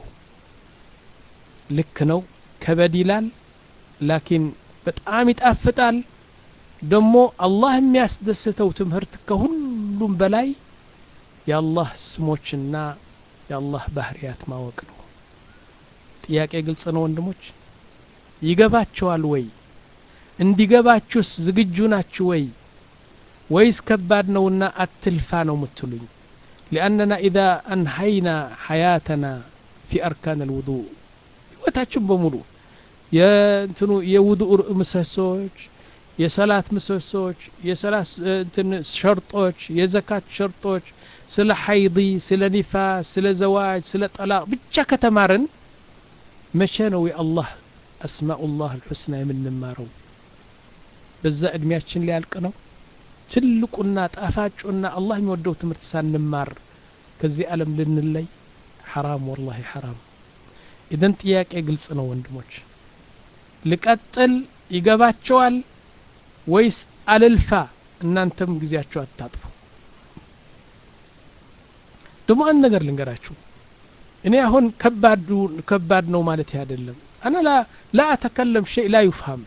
لكنو كبديلال لكن በጣም ይጣፍጣል ደሞ አላህ የሚያስደስተው ትምህርት ከሁሉም በላይ የአላህ ስሞችና የአላህ ባህሪያት ማወቅ ነው ጥያቄ ግልጽ ነው ወንድሞች ይገባችኋል ወይ እንዲገባችሁስ ዝግጁ ናችሁ ወይ ወይስ ከባድ ነውና አትልፋ ነው የምትሉኝ لأننا إذا أنهينا حياتنا في أركان الوضوء ወታችን በሙሉ የእንትኑ የውዱእ ምሰሶች የሰላት ምሰሶች የሰላት እንትን ሸርጦች የዘካት ሸርጦች ስለ ሐይድ ስለ ኒፋስ ስለ ዘዋጅ ስለ ጠላቅ ብቻ ከተማርን መቼ ነው የአላህ አስማኡላህ الحسنى የምንማረው በዛ እድሜያችን ሊያልቅ ነው ትልቁና ጣፋጭና አላህ የሚወደው ትምህርት ሳንማር ከዚህ ዓለም ልንለይ حرام والله حرام إذن ጥያቄ ግልጽ ነው ወንድሞች ልቀጥል ይገባቸዋል ወይስ አልልፋ እናንተም ግዚያችሁ አታጥፉ ደሞ አንድ ነገር ልንገራችሁ እኔ አሁን ከባድ ከባድ ነው ማለት አይደለም انا لا لا اتكلم شيء لا يفهم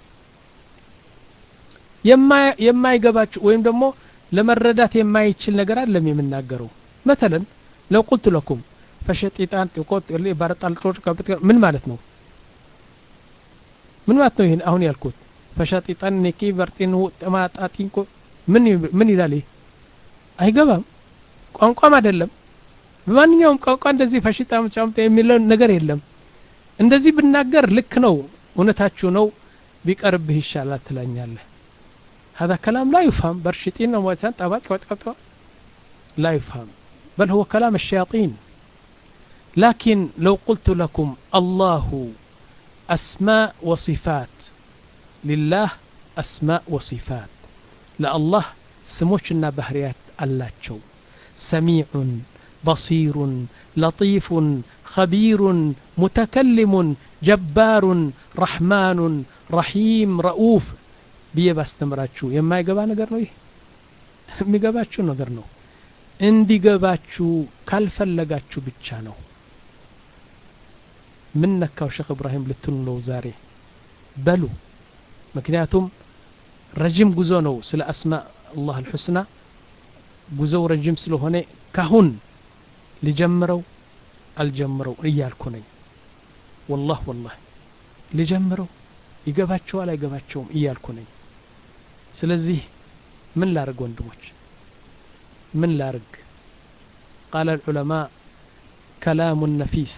የማይ የማይገባችሁ ወይም ደግሞ ለመረዳት የማይችል ነገር አይደለም የምናገረው مثلا لو قلت لكم فشطيطان تقول لي ባረጣልጦች ከብት ምን ማለት ነው ምን ማለት ነው ይሄን አሁን ያልኩት ፈሻጢጣን ነኪ በርቲን ተማጣጢንኮ ምን ምን ይላል አይገባም ቋንቋም አይደለም በማንኛውም ቋንቋ እንደዚህ ፈሽጣም ጫምጣ የሚለው ነገር የለም እንደዚህ ብናገር ልክ ነው እውነታችሁ ነው ቢቀርብህ ይሻላል ትላኛለህ هذا كلام لا يفهم برشطين وموتان طبات قطقط لا يفهم بل هو كلام الشياطين لكن لو قلت لكم الله أسماء وصفات لله أسماء وصفات لا الله سموشنا بحريات اللاتشو سميع بصير لطيف خبير متكلم جبار رحمن رحيم رؤوف بيه باستمراتشو يما يقبا نقر نوي ميقباتشو نقر نو اندي قباتشو كالفلقاتشو بيتشانو من نكاو شيخ إبراهيم لتنو زاري بلو مكنياتهم رجم قزونو سلا أسماء الله الحسنى قزو رجم سلو هنا كهون لجمرو الجمرو ريالكوني والله والله لجمرو يقباتشو ولا يقباتشوم إيالكوني سلزيه من لارق وندموش من لارق قال العلماء كلام نفيس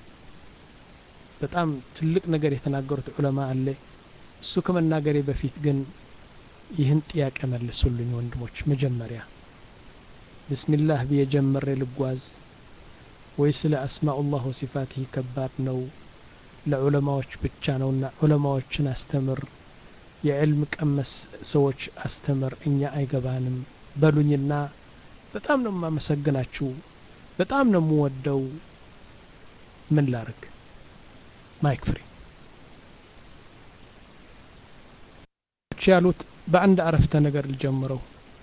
በጣም ትልቅ ነገር የተናገሩት ዑለማ አለ እሱ ከመናገሬ በፊት ግን ይህን ጥያቄ መልሱልኝ ወንድሞች መጀመሪያ ቢስሚላህ በየጀመረ ልጓዝ ወይ ስለ አስማኡላህ ወሲፋቲሂ ከባድ ነው ለዑለማዎች ብቻ ነውና ዑለማዎችን አስተምር የዕልም ቀመስ ሰዎች አስተምር እኛ አይገባንም በሉኝና በጣም ነው ማመሰግናችሁ በጣም ነው የምወደው ምን ላርግ ማይክ ፍሪ ቻሉት በአንድ አረፍተ ነገር ልጀምረው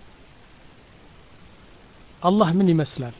አላህ ምን ይመስላል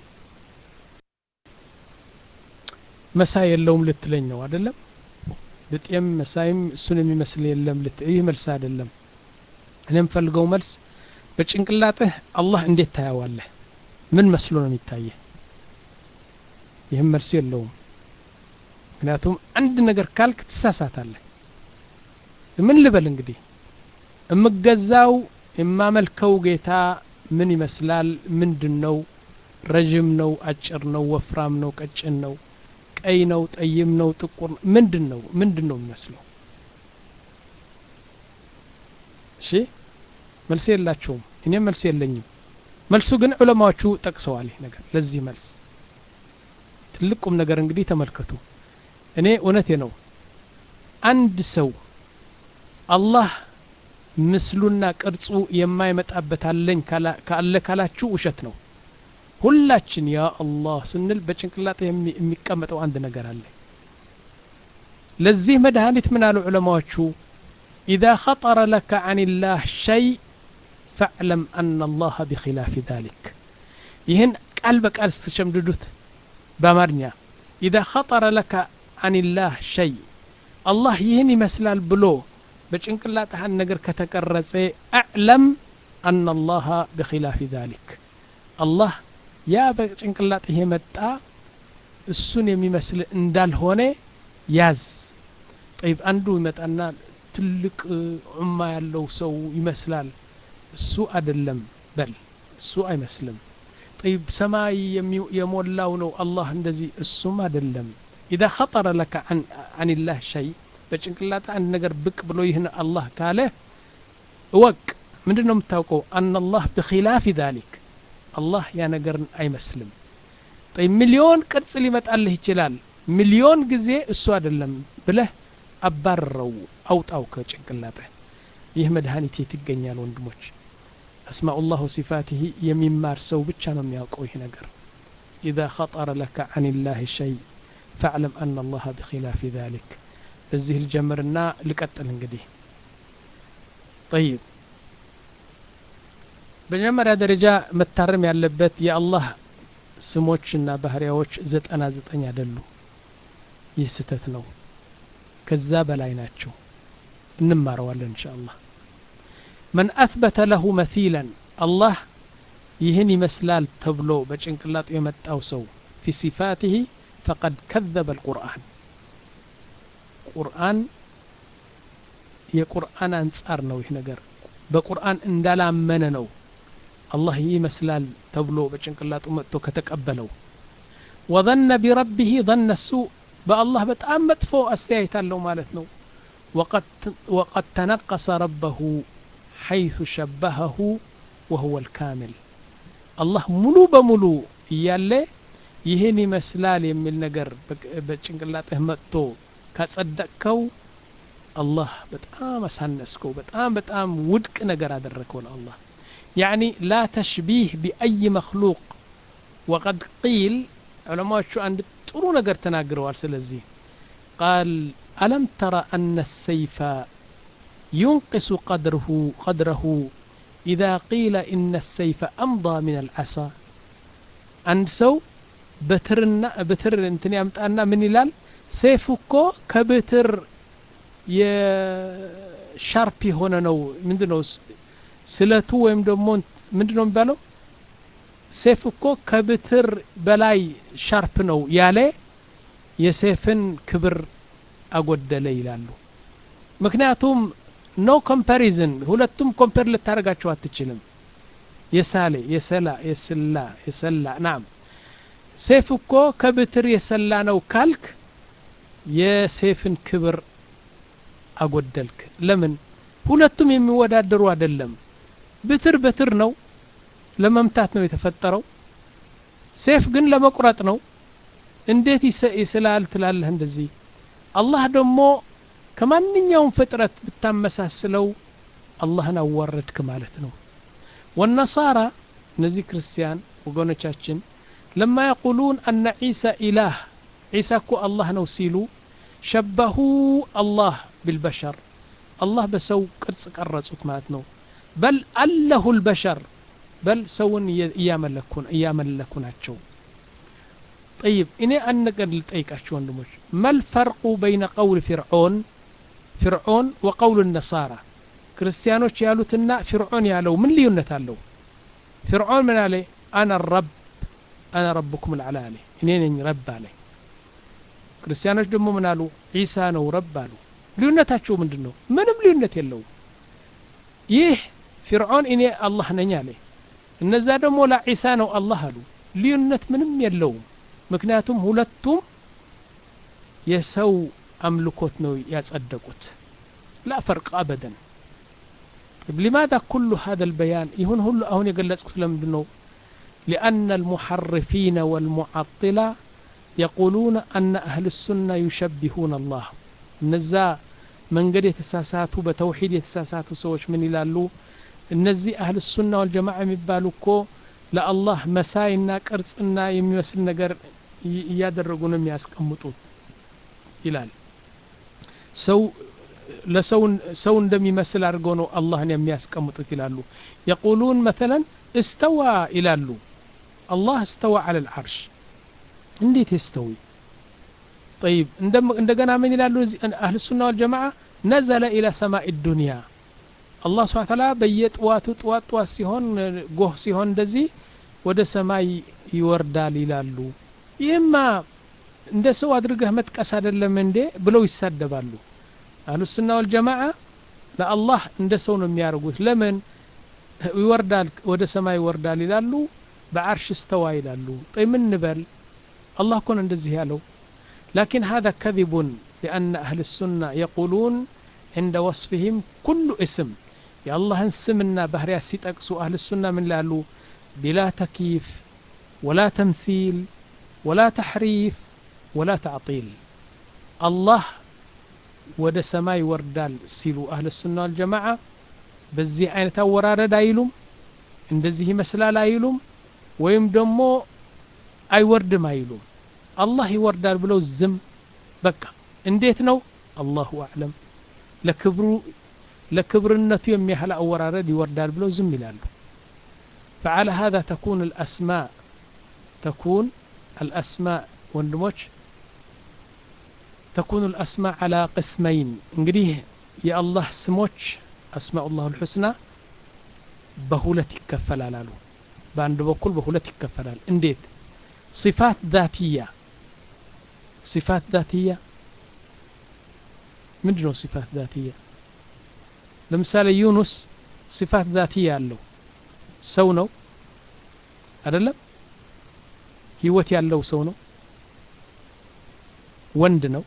መሳይ የለውም ልትለኝ ነው አይደለም በጥየም መሳይም እሱን የሚመስል የለም ልትይ መልስ አይደለም እኔም ፈልገው መልስ በጭንቅላትህ አላህ እንዴት ታያዋለህ ምን መስሎ ነው የሚታየው ይሄም መልስ የለውም ምክንያቱም አንድ ነገር ካልክ ትሳሳታለህ ምን ልበል እንግዲህ እምገዛው የማመልከው ጌታ ምን ይመስላል ምንድነው ረጅም ነው አጭር ነው ወፍራም ነው ቀጭን ነው ቀይ ነው ጠይም ነው ጥቁር ምንድነው ምንድነው የሚመስለው እሺ መልስ የላችሁም እኔ መልስ የለኝም መልሱ ግን ዑለማዎቹ ጠቅሰዋል ይሄ ነገር ለዚህ መልስ ትልቁም ነገር እንግዲህ ተመልከቱ እኔ እውነቴ ነው አንድ ሰው አላህ ምስሉና ቅርጹ የማይመጣበት አለኝ ካለ ካላችሁ ውሸት ነው ሁላችን ያ አላህ ስንል በጭንቅላት የሚቀመጠው አንድ ነገር አለ ለዚህ መድኃኒት ምን አሉ ዑለማዎቹ اذا خطر لك عن الله شيء فاعلم ان الله بخلاف ذلك ይህን ቃል በቃል ስትሸምድዱት በአማርኛ اذا خطر لك عن الله شيء الله ይህን ይመስላል ብሎ በጭንቅላትህ ነገር ከተቀረጸ اعلم ان الله بخلاف ذلك الله ያ በጭንቅላትህ የመጣ እሱን የሚመስል እንዳልሆነ ያዝ طيب አንዱ ይመጣና ትልቅ ዑማ ያለው ሰው ይመስላል እሱ አይደለም በል እሱ አይመስልም طيب ሰማይ የሞላው ነው አላህ እንደዚህ እሱም አይደለም اذا خطر لك عن عن الله شيء በጭንቅላት አንድ ነገር ብቅ ብሎ ይህን አላህ ካለ ወቅ ምንድነው የምታውቀው ان الله بخلاف ذلك الله ያ ነገር አይመስልም طيب ሚሊዮን ቅርጽ ሊመጣልህ ይችላል ሚሊዮን ጊዜ እሱ አይደለም ብለህ አባረው አውጣው ከጭንቅላትህ ይህ መድኃኒት ይትገኛል ወንድሞች አስማኡላህ ወሲፋቲሂ የሚማር ሰው ብቻ ነው የሚያውቀው ይህ ነገር اذا خطر لك عن الله شيء فاعلم ان الله بخلاف ذلك በዚህ ልጀምርና ልቀጥል እንግዲህ طيب በመጀመሪያ ደረጃ መታረም ያለበት የአላህ ስሞችና ባህሪያዎች ዘጠና ዘጠኝ አይደሉ ይህ ስህተት ነው ከዛ በላይ ናቸው እንማረዋለን ኢንሻአላህ من أثبت له مثيلا الله ይህን ይመስላል ተብሎ በጭንቅላቱ የመጣው ሰው في صفاته فقد كذب القرآن ቁርአን የቁርአን አንጻር ነው ይህ ነገር በቁርአን እንዳላመነ ነው አላህ ይመስላል ተብሎ በጭንቅላቱ መጥቶ ከተቀበለው وظن بربه ظن السوء بالله በጣም መጥፎ አስተያየት አለው ማለት ነው وقد وقد تنقص ربه حيث شبهه وهو الكامل الله ሙሉ በሙሉ እያለ ይህን ይመስላል የሚል ነገር በጭንቅላትህ መጥቶ ካጸደቅከው الله በጣም አሳነስከው በጣም በጣም ውድቅ ነገር አደረከው ለአላህ يعني لا تشبيه بأي مخلوق وقد قيل علماء شو عند ጥሩ ነገር ተናግረዋል ስለዚህ قال ألم ترى أن السيف ينقص قدره قدره إذا قيل إن السيف أمضى من العصا عند سو بترنا بتر انتني أمتأنا من يلال سيفكو كبتر የሻርፒ ሆነ ነው ምንድነው ስለቱ ወይም ደግሞ ምንድነው የሚባለው ሴፍ እኮ ከብትር በላይ ሻርፕ ነው ያለ የሴፍን ክብር አጎደለ ይላሉ ምክንያቱም ኖ ኮምፓሪዝን ሁለቱም ኮምፔር ልታረጋቸው አትችልም የሳለ የሰላ የሰላ የሰላ ናም ሴፍ እኮ ከብትር የሰላ ነው ካልክ የሴፍን ክብር አጎደልክ ለምን ሁለቱም የሚወዳደሩ አይደለም ብትር በትር ነው ለመምታት ነው የተፈጠረው ሴፍ ግን ለመቁረጥ ነው እንዴት ይስላል ትላለህ እንደዚህ አላህ ደግሞ ከማንኛውም ፍጥረት ብታመሳስለው አላህን አዋረድክ ማለት ነው والنصارى እነዚህ ክርስቲያን ወገኖቻችን لما يقولون أن عيسى إله عيسى كو الله ነው ሲሉ شبهوا الله بالبشر الله بسو ቅርጽ ቀረጹት ማለት ነው بل أله البشر بل سون እያመለኩን እያመለኩ ናቸው طيب እኔ አንቀር ልጠይቃችሁ ወንድሞች ما الفرق بين قول فرعون فرعون وقول النصارى ክርስቲያኖች ያሉትና فرعون ያለው ምን ልዩነት አለው فرعون ምን አለ انا الرب انا ربكم العلى እኔ ነኝ ረብ አለ ክርስቲያኖች ደግሞ ምን አሉ ኢሳ ነው ረብ አሉ ልዩነታቸው ምንድነው ምንም ልዩነት የለውም ይህ فرعون እኔ አላህ ነኝ አለ እነዛ ደግሞ ለኢሳ ነው አላህ አሉ ልዩነት ምንም የለውም ምክንያቱም ሁለቱም የሰው አምልኮት ነው ያጸደቁት لا فرق ابدا لماذا كل هذا البيان يهون هو አሁን የገለጽኩት ለምንድነው لأن المحرفين والمعطلة يقولون أن أهل السنة يشبهون الله نزا من قد يتساساتوا بتوحيد يتساساتوا سوش من يلالو النزي أهل السنة والجماعة مبالوكو لا الله مساينا كرسنا يميوسل نجر يادرقون ياسكمطوت ይላል ሰው ለሰው ሰው እንደሚመስል አድርገው ነው አላህን የሚያስቀምጡት ይላሉ يقولون مثلا استوى ይላሉ الله استوى على العرش እንዴት يستوي طيب እንደገና ምን ይላሉ اهل السنه والجماعه نزل الى سماء الدنيا الله سبحانه وتعالى በየጥዋቱ ጥዋት ጥዋት ሲሆን ጎህ ሲሆን እንደዚህ ወደ ሰማይ ይወርዳል ይላሉ ይማ እንደ ሰው አድርገህ መጥቀስ አይደለም እንዴ ብለው ይሳደባሉ አህሉ ሱና ወልጀማዓ ለአላህ እንደ ሰው ነው የሚያርጉት ለምን ይወርዳል ወደ ሰማይ ይወርዳል ይላሉ በአርሽ استوى ይላሉ طيب ምን ንበል الله كون እንደዚህ ያለው لكن هذا كذب لأن أهل السنة يقولون عند وصفهم كل اسم يا الله اسمنا بهريا سيتقسو أهل السنة من لالو بلا تكييف ولا تمثيل ولا تحريف ولا تعطيل الله ወደ ሰማይ ወርዳል ሲሉ አህለ ሱና ወልጀማዓ በዚህ አይነት አወራረድ አይሉም እንደዚህ ይመስላል አይሉም ወይም ደግሞ አይወርድም አይሉም አላህ ይወርዳል ብለው ዝም በቃ እንዴት ነው አላሁ አዕለም ለክብሩ ለክብርነቱ የሚያህል አወራረድ ይወርዳል ብለው ዝም ይላሉ فعلى هذا تكون الأسماء تكون الأسماء ወንድሞች تكون الأسماء على قسمين እንግዲህ የአላህ ስሞች أسماء الله الحسنى በሁለት ይከፈላል አሉ በአንድ በኩል በሁለት ይከፈላል እንዴት صفات ذاتية صفات ذاتية ምንድነው صفات ذاتية ለምሳሌ ዩኑስ صفات ذاتية አለው ሰው ነው አይደለም ህይወት ያለው ሰው ነው ወንድ ነው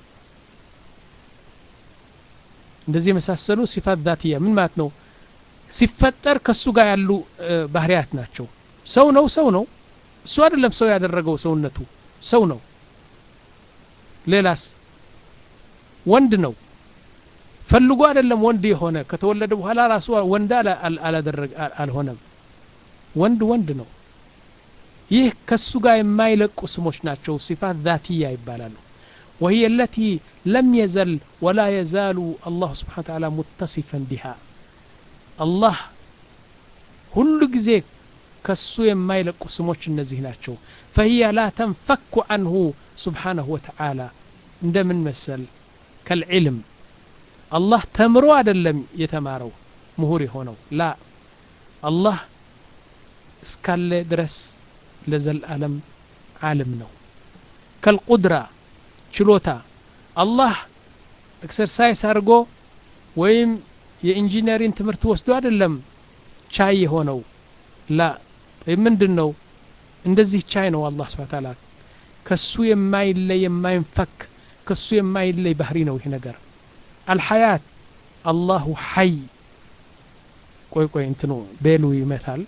እንደዚህ መሳሰሉ صفات ذاتية ምን ማለት ነው ሲፈጠር ከሱ ጋር ያሉ ባህሪያት ናቸው ሰው ነው ሰው ነው እሱ አይደለም ሰው ያደረገው ሰውነቱ ሰው ነው ሌላስ ወንድ ነው ፈልጎ አይደለም ወንድ የሆነ ከተወለደ በኋላ ራሱ ወንድ አላደረገ አልሆነም ወንድ ወንድ ነው ይህ ከሱ ጋር የማይለቁ ስሞች ናቸው صفات ذاتية ይባላሉ وهي التي لم يزل ولا يزال الله سبحانه وتعالى متصفا بها الله ሁሉ ጊዜ ከሱ የማይለቁ ስሞች እነዚህ ናቸው فهي لا تنفك عنه سبحانه وتعالى እንደምን መሰል كالعلم الله ተምሮ አይደለም የተማረው ምሁር የሆነው لا الله እስካለ ድረስ ለዘላለም ዓለም ነው كالقدرة ችሎታ الله ኤክሰርሳይዝ አድርጎ ወይም የኢንጂነሪንግ ትምህርት ወስዶ አይደለም ቻይ የሆነው لا ምንድነው እንደዚህ ቻይ ነው አላህ Subhanahu Wa Ta'ala ከሱ የማይለይ የማይንፈክ ከሱ የማይለይ ባህሪ ነው ይሄ ነገር الحياة الله حي ቆይ ቆይ እንትኑ ቤሉ ይመታል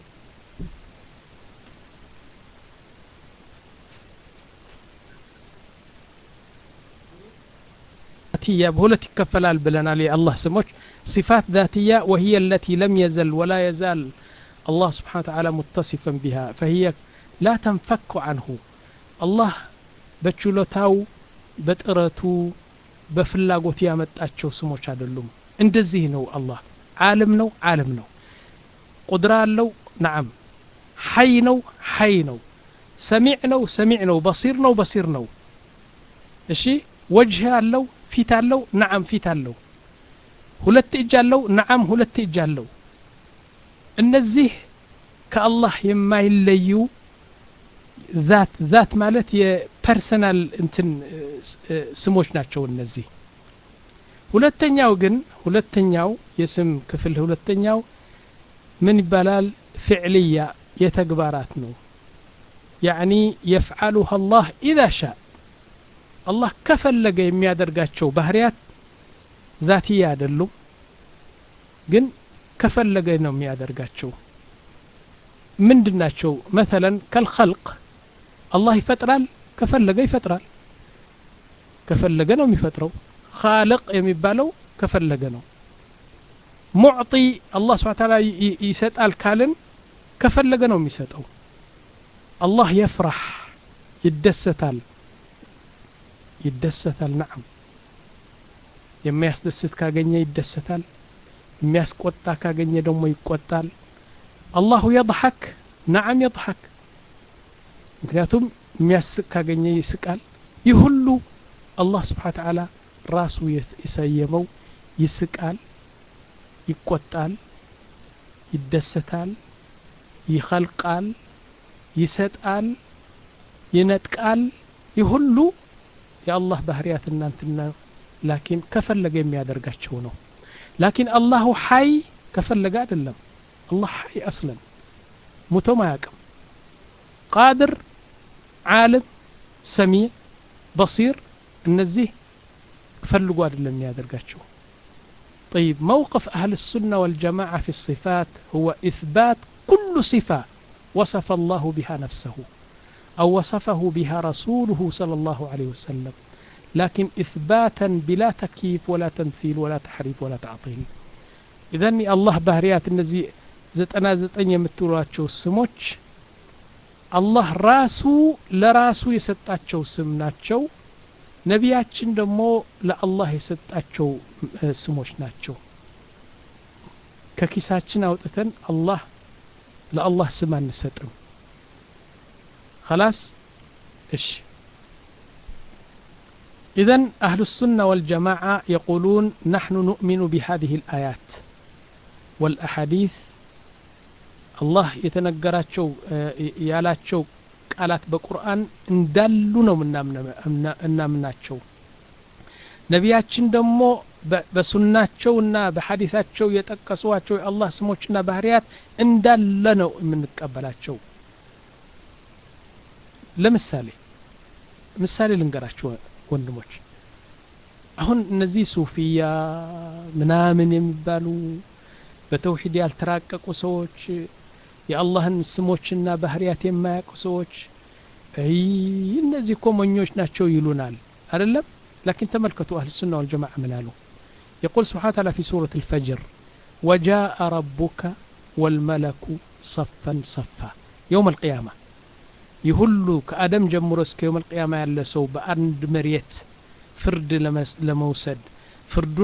ذاتية بهولت يكفلال بلنا لي الله سموش صفات ذاتية وهي التي لم يزل ولا يزال الله سبحانه وتعالى متصفا بها فهي لا تنفك عنه الله بتشلوتاو بتقرتو بفلاغوت ያመጣቸው ስሞች አይደሉም እንደዚህ ነው الله عالم ነው عالم ነው قدرة አለው نعم حي ነው حي ነው سميع ነው سميع ነው بصير ነው بصير ነው እሺ وجه አለው ፊት አለው نعم ፊት አለው ሁለት እጅ አለው نعم ሁለት እጅ አለው እነዚህ ከአላህ የማይለዩ ذات ذات ማለት የፐርሰናል እንትን ስሞች ናቸው እነዚህ ሁለተኛው ግን ሁለተኛው የስም ክፍል ሁለተኛው ምን ይባላል فعلية የተግባራት ነው يعني يفعلها الله إذا شاء الله ከፈለገ የሚያደርጋቸው ባህሪያት ذاتية አይደሉም ግን ከፈለገ ነው የሚያደርጋቸው ምንድናቸው مثلا كالخلق الله ይፈጥራል ከፈለገ ይፈጥራል ከፈለገ ነው የሚፈጥረው خالق የሚባለው ከፈለገ ነው معطي الله سبحانه وتعالى ይሰጣል ካልን ከፈለገ ነው የሚሰጠው الله يفرح ይደሰታል ይደሰታል نعم የሚያስደስት ካገኘ ይደሰታል የሚያስቆጣ ካገኘ ደግሞ ይቆጣል الله يضحك نعم يضحك ምክንያቱም የሚያስቅ ካገኘ ይስቃል ይህ ሁሉ الله سبحانه وتعالى ራሱ የሰየመው ይስቃል ይቆጣል ይደሰታል ይخلቃል ይሰጣል ይነጥቃል ይህ ሁሉ የአላህ ባህሪያት እናንተና ላኪን ከፈለገ የሚያደርጋቸው ነው ላኪን الله حي ከፈለገ አይደለም الله حي اصلا ሙቶ ማያውቅም قادر عالم سميع بصير እነዚህ ከፈልጉ አይደለም የሚያደርጋቸው طيب موقف أهل السنة والجماعة في الصفات هو إثبات كل صفة وصف الله بها نفسه أو وصفه بها رسوله صلى الله عليه وسلم لكن إثباتا بلا تكييف ولا تمثيل ولا تحريف ولا تعطيل إذن الله بهريات النزي زتنا زتن يمتلواتشو سموش الله راسو لراسو يسطاتشو سمناتشو ነቢያችን ደግሞ ለአላህ የሰጣቸው ስሞች ናቸው ከኪሳችን አውጥተን አላህ ለአላህ ስም አንሰጥም خلاص إيش إذن أهل السنة والجماعة يقولون نحن نؤمن بهذه الآيات والأحاديث الله يتنقراتشو يالاتشو قالات بقرآن اندالو ነው እናምናቸው ነቢያችን ደግሞ በሱናቸውና በሐዲሳቸው የጠቀሷቸው የአላህ ስሞችና ባህሪያት እንዳለ ነው የምንቀበላቸው ለምሳሌ ምሳሌ ልንገራችሁ ወንድሞች አሁን እነዚህ ሱፊያ ምናምን የሚባሉ በተውሂድ ያልተራቀቁ ሰዎች የአላህን ስሞችና ባህሪያት የማያውቁ ሰዎች አይ እነዚህ ኮሞኞች ናቸው ይሉናል አይደለም لكن تملكتوا أهل السنة والجماعة من قالوا يقول سبحانه وتعالى في سورة الفجر وجاء ربك والملك صفا صفا يوم القيامة يهلوا كأدم جمرسك يوم القيامة يلا سو بأرند مريت فرد لموسد فردون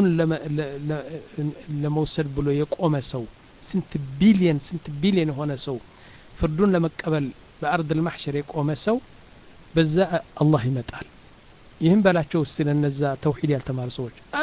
لموسد بلو يقوم سو سنت بليون سنت بليون هنا سو فردون لما قبل بأرض المحشر يقوم سو بزاء الله يمتعل ይህም በላቸው እስቲ ለነዛ ተውሂድ ያልተማሩ ሰዎች አ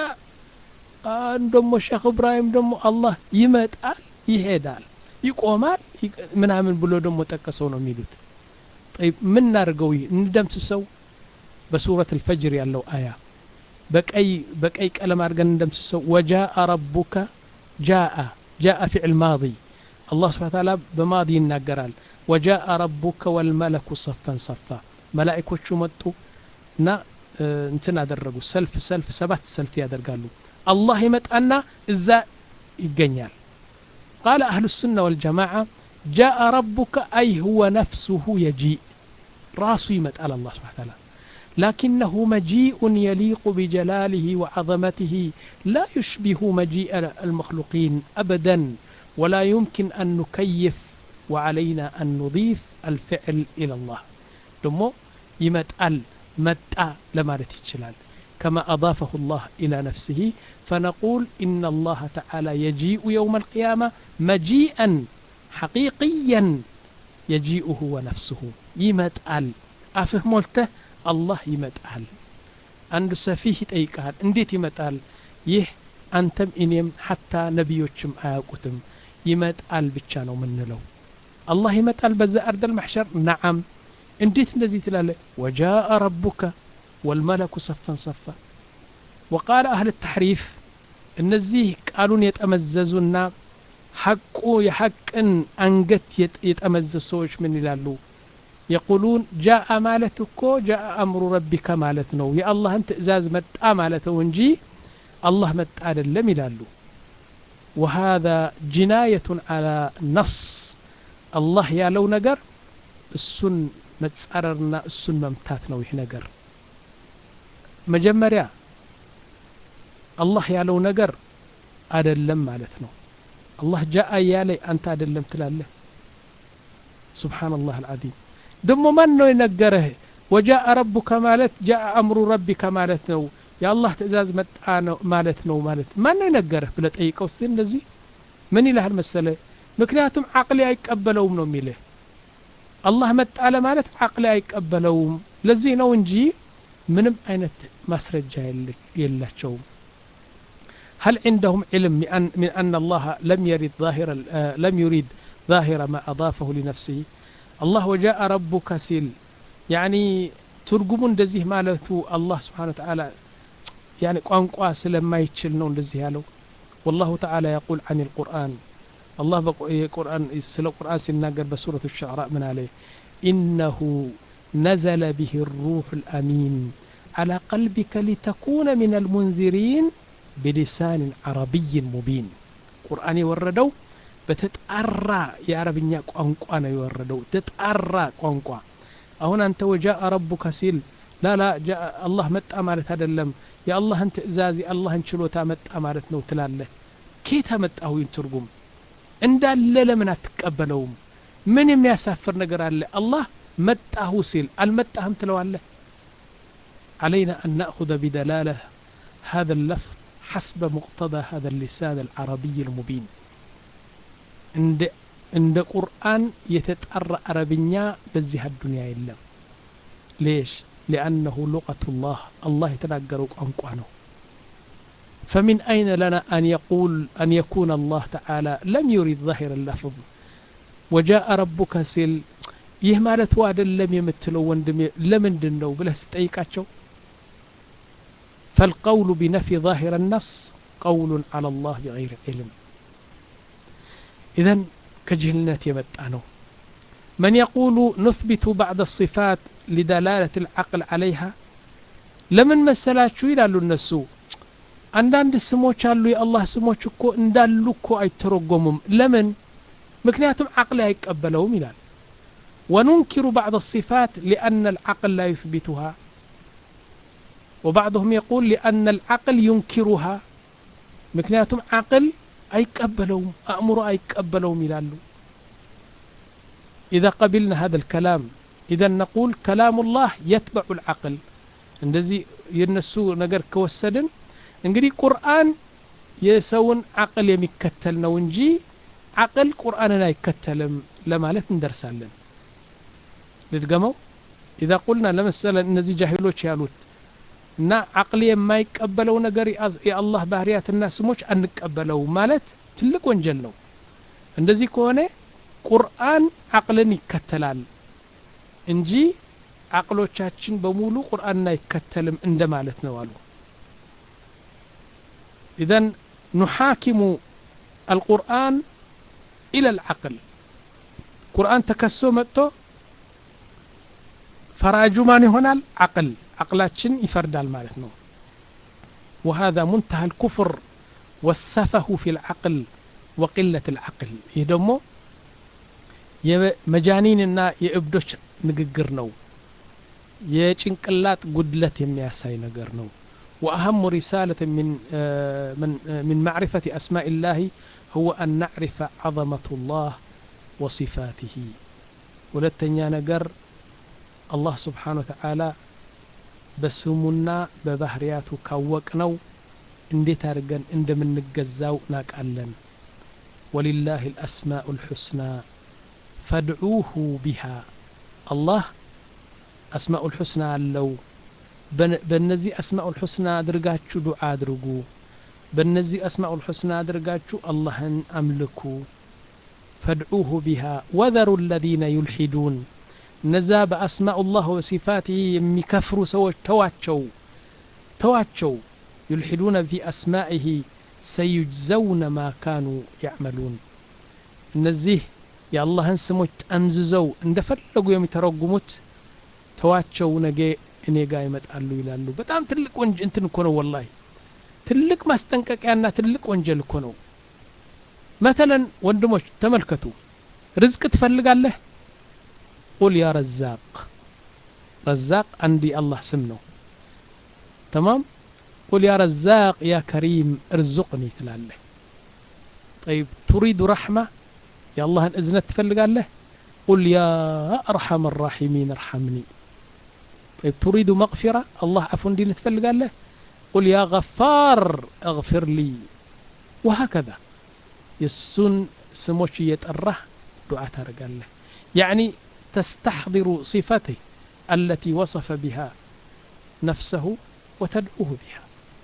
እንደሞ ሼኽ ኢብራሂም ደሞ አላህ ይመጣል ይሄዳል ይቆማል ምናምን ብሎ ደሞ ተቀሰው ነው የሚሉት طيب ምን እናርገው እንደምስሰው በሱረት الفجر ያለው አያ በቀይ በቀይ ቀለም አድርገን እንደምስሰው وجاء ربك جاء جاء فعل ماضي الله سبحانه وتعالى بماضي ይናገራል وجاء ربك والملك صفا صفا መላእክቶቹ መጡና እንትን አደረጉ ሰልፍ ሰልፍ ሰባት ሰልፍ ያደርጋሉ አላህ ይመጣና እዛ ይገኛል قال اهل السنه والجماعه جاء ربك اي هو نفسه يجيء راسه يمط على الله سبحانه وتعالى لكنه مجيء يليق بجلاله وعظمته لا يشبه مجيء المخلوقين ابدا ولا يمكن ان نكيف وعلينا ان نضيف الفعل الى الله دمو يمطال متى لما رتيجلال كما أضافه الله إلى نفسه فنقول إن الله تعالى يجيء يوم القيامة مجيئا حقيقيا يجيء هو نفسه يمتعل أفهمولته الله يمتعل عند سفيه تأيكال انديت يمتعل يه أنتم إنيم حتى نبيوشم آياكتم يمتعل بتشانو من لو الله يمتعل بزا أرض المحشر نعم انديت نزي تلاله وجاء ربك والملك صفا صفا وقال أهل التحريف النزيه قالون يتأمززونا حقو يحقن أنقت يتأمززوش من يلالو يقولون جاء مالتكو جاء أمر ربك مالتنو يا الله انت إزاز متى مالته ونجي الله متى لم يلالو وهذا جناية على نص الله يا لو نقر السن متصررنا السن ممتات ነው ይህ ነገር መጀመሪያ አላህ ያለው ነገር አይደለም ማለት ነው አላህ ጃአ ያለ አንተ አይደለም ትላለህ ሱብሃንአላህ አልዓዚም ደሞ ማን ነው የነገረህ ወጃአ ረቡከ ማለት ጃአ አምሩ ረቢከ ማለት ነው የአላህ ትእዛዝ መጣ ነው ማለት ነው ማለት ማን ነው የነገረህ ብለ ጠይቀው እስቲ እንደዚህ ምን ይላል መሰለ ምክንያቱም አቅሊ አይቀበለውም ነው የሚልህ الله متعالى مالت عقل አይቀበለውም ለዚህ ነው እንጂ ምንም አይነት ማስረጃ የላቸውም هل عندهم علم من أن الله لم يرد ظاهر لم يريد ظاهر ما أضافه لنفسه الله وجاء ربك سيل يعني ترجمون እንደዚህ ማለቱ الله سبحانه وتعالى يعني ቋንቋ ስለማይችል ነው እንደዚህ ያለው والله تعالى يقول عن القرآن الله بقرآن سل القرآن سنناقر بسورة الشعراء من عليه إنه نزل به الروح الأمين على قلبك لتكون من المنذرين بلسان عربي مبين قرآن يوردو بتتأرى يا عربي قنقوانا يوردو تتأرى قنقوا هنا أنت وجاء ربك سيل لا لا جاء الله مت أمارت هذا اللم يا الله أنت إزازي الله انشلو تامت أمارت نوتلاله كيف مت أو ينترقم እንዳለ ለምን አትቀበለውም ምን የሚያሳፍር ነገር አለ አላህ መጣሁ ሲል አልመጣህም ትለዋለህ علينا أن نأخذ بدلالة هذا اللفظ حسب مقتضى هذا اللسان العربي المبين عند عند قرآن يتتأرى عربيا بزيها الدنيا إلا ليش؟ لأنه لغة الله الله يتناقروا قنقوانه. فمن أين لنا أن يقول أن يكون الله تعالى لم يريد ظاهر اللفظ وجاء ربك سل ይህ ማለት አይደለም የምትለው ወንድም ለምንድን ነው ብለህ ስጠይቃቸው فالقول بنفي ظاهر النص قول على الله بغير علم. إذن كجهلنة يمتع ነው. من يقول نثبت بعض الصفات لدلالة العقل عليها لمن مسلاችሁ ይላሉ እነሱ አንዳንድ ስሞች አሉ የአላህ ስሞች እኮ እንዳሉ እኮ አይተረጎሙም ለምን ምክንያቱም عقل አይቀበለውም ይላል وننكر بعض الصفات لأن العقل لا يثبتها وبعضهم يقول لأن العقل ينكرها مكنياتهم عقل أيقبلهم أمر أيقبلهم يلالو. إذا قبلنا هذا الكلام إذا نقول كلام الله يتبع العقل እንደዚህ የነሱ ነገር ከወሰድን እንግዲህ ቁርአን የሰውን عقل የሚከተል ነው እንጂ عقل ቁርአንን አይከተልም ለማለት እንደርሳለን። ልድገመው إذا قلنا ለምሳሌ እነዚህ ጃሂሎች ያሉት እና عقل የማይቀበለው ነገር የአላህ ባህሪያትና ስሞች አንቀበለው ማለት ትልቅ ወንጀል ነው። እንደዚህ ከሆነ ቁርአን عقልን ይከተላል እንጂ عقሎቻችን በሙሉ ቁርአንን አይከተልም እንደማለት ነው አሉ። إذا نحاكم القرآن إلى العقل ቁርአን ተከሶ መጥቶ ፈራጁ ማን ይሆናል عقل عقላችን ይፈርዳል ማለት ነው وهذا منتهى الكفر والسفه في العقل وقلة العقل ይህ ደግሞ የመጃኒንና የእብዶች ንግግር ነው የጭንቅላት ጉድለት የሚያሳይ ነገር ነው وأهم رسالة من من من معرفة أسماء الله هو أن نعرف عظمة الله وصفاته ولتنيا نجر الله سبحانه وتعالى بسمنا ببحرياته كوكنو اندي تارجن اند من نجزاو ناقالن ولله الأسماء الحسنى فادعوه بها الله أسماء الحسنى لو بنزي أسماء الحسنى درجاتشو دعاء درجو بنزي أسماء الحسنى درجاتشو الله أملكو فادعوه بها وذروا الذين يلحدون نزاب أسماء الله وصفاته يمكفروا سوى تواتشو تواتشو يلحدون في أسمائه سيجزون ما كانوا يعملون نزيه يا الله انسموت أمززو اندفلقوا يوم يترقموت تواتشو نجي እኔ ጋር ይመጣሉ ይላሉ በጣም ትልቅ ወንጀል እንትን እኮ ነው والله ትልቅ ማስጠንቀቂያና ትልቅ ወንጀል እኮ ነው مثلا ወንድሞች ተመልከቱ ርዝቅ ትፈልጋለህ قل يا رزاق رزاق عندي الله ስም ነው تمام قل يا رزاق يا كريم ارزقني ትላለህ طيب تريد رحمة يا الله اذنت تፈልጋለህ قل يا ارحم الراحمين ارحمني طيب تريد مغفرة الله عفو دين تفلق له قل يا غفار اغفر لي وهكذا يسون سموش يتأره دعاء ترقال له يعني تستحضر صفته التي وصف بها نفسه وتدعوه بها